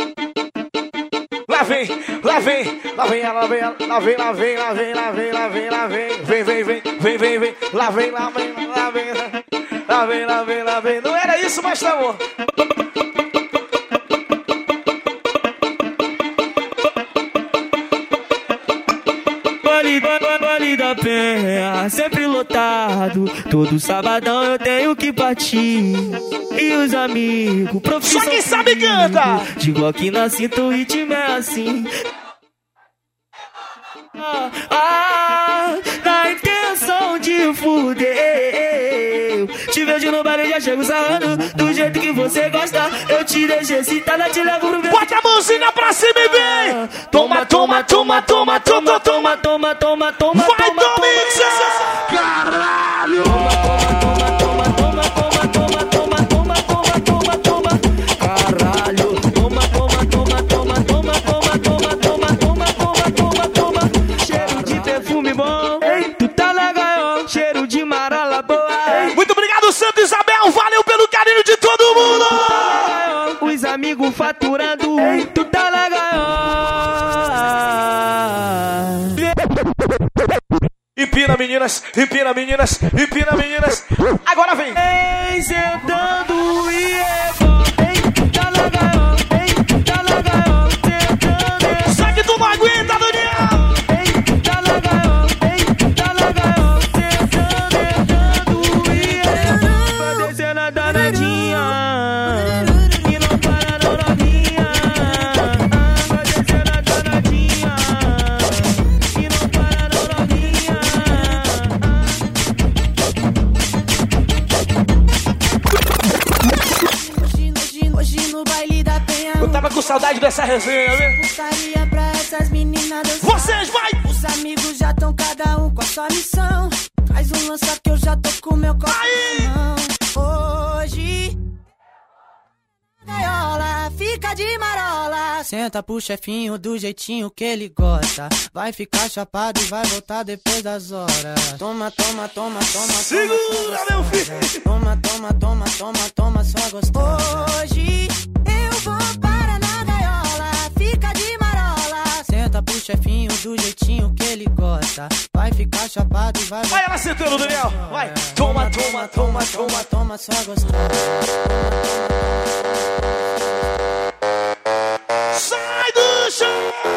Lá vem, lá vem, lá vem, lá vem, lá vem, lá vem, lá vem, lá vem, lá vem, lá vem, vem, vem, vem, vem, vem, vem, lá vem, lá vem, lá vem, lá vem, lá vem, lá vem. Não era isso, mas tá bom. Vale, vale da Penha, sempre lotado. Todo sabadão eu tenho que partir. E os amigos, profissão. Só quem sabe canta. De Glock na cinta, o ritmo é assim. Ah, na intenção de fuder. Te vejo no baile, já chego sarrando. Do jeito que você gosta, eu te deixo excitada, te levo pro meu. Bota a mãozinha pra cima e vem! Toma, toma, toma, toma, toma, toma, toma, toma, toma. Vai, Tomix! Caralho! Toma, toma, toma, toma, toma, toma, toma, toma, toma, toma, toma. Caralho! Toma, toma, toma, toma, toma, toma, toma, toma, toma, toma, toma, toma. Cheiro de perfume bom, tu tá legal. Cheiro de marola boa. Muito obrigado, Santa Isabel. Valeu pelo carinho de todo mundo. Os amigos faturando, tu tá legal. Empina, meninas, empina, meninas, empina, meninas. Agora vem. Vem sentando e é bom. Tá legal, tá legal. Sentando. Só que tu não aguenta, Daniel. Tá legal, tá legal. Sentando e é bom. Vai descendo a danadinha. E não para não novinha. Vai descendo a danadinha. E não para não novinha. Hoje no baile da penha. Eu tava com saudade dessa resenha, né? Putaria pra essas meninas dançar. Vocês, vai! Os amigos já tão cada um com a sua missão. Faz um lança que eu já tô com meu copo na mão. Hoje gaiola, fica de marola. Senta pro chefinho do jeitinho que ele gosta. Vai ficar chapado e vai voltar depois das horas. Toma, toma, toma, toma. Segura, meu filho. Toma, toma, toma, toma, toma, só gostosa. Hoje eu vou para na gaiola, fica de marola. Senta pro chefinho do jeitinho que ele gosta. Vai ficar chapado e vai voltar. Vai ela sentando, Daniel. Vai. Toma, toma, toma, toma, toma, só gostosa. Sai do chão!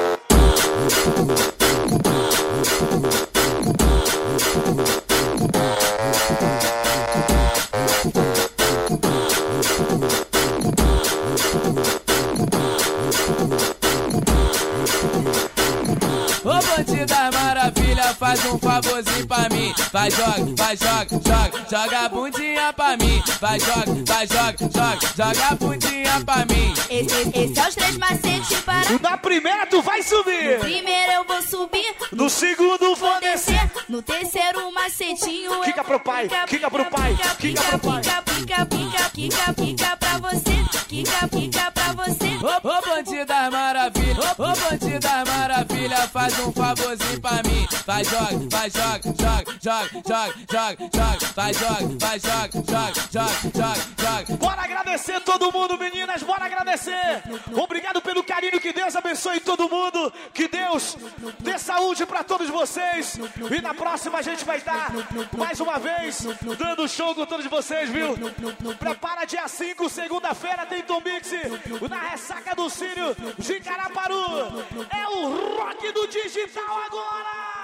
Ô bandida maravilha, faz um favorzinho pra mim. Vai, joga, vai, joga, joga, joga a bundinha pra mim. Vai, joga, vai, joga, joga, joga a bundinha pra mim. Esse, esse é os três macetes para. Na primeira tu vai subir. No primeiro eu vou subir. No segundo vou descer. No terceiro macetinho. Quica pro pai, quica pro pai, quica pro pai. Quica, quica, quica, quica, quica pra você. Quica, quica pra você. Ô, ô bandida maravilha, ô, ô bandida maravilha, faz um favorzinho pra mim. Vai, joga, vai, joga, joga, joga, joga, joga, joga. Vai, joga, vai, joga, joga, joga, joga, joga. Bora agradecer todo mundo, meninas, bora agradecer. Obrigado pelo carinho, que Deus abençoe todo mundo. Que Deus dê saúde pra todos vocês. E na próxima a gente vai estar mais uma vez dando show com todos vocês, viu? Prepara dia cinco, segunda-feira, tem Tom Mix na Ressaca do Círio de Caraparu. É o rock do digital agora!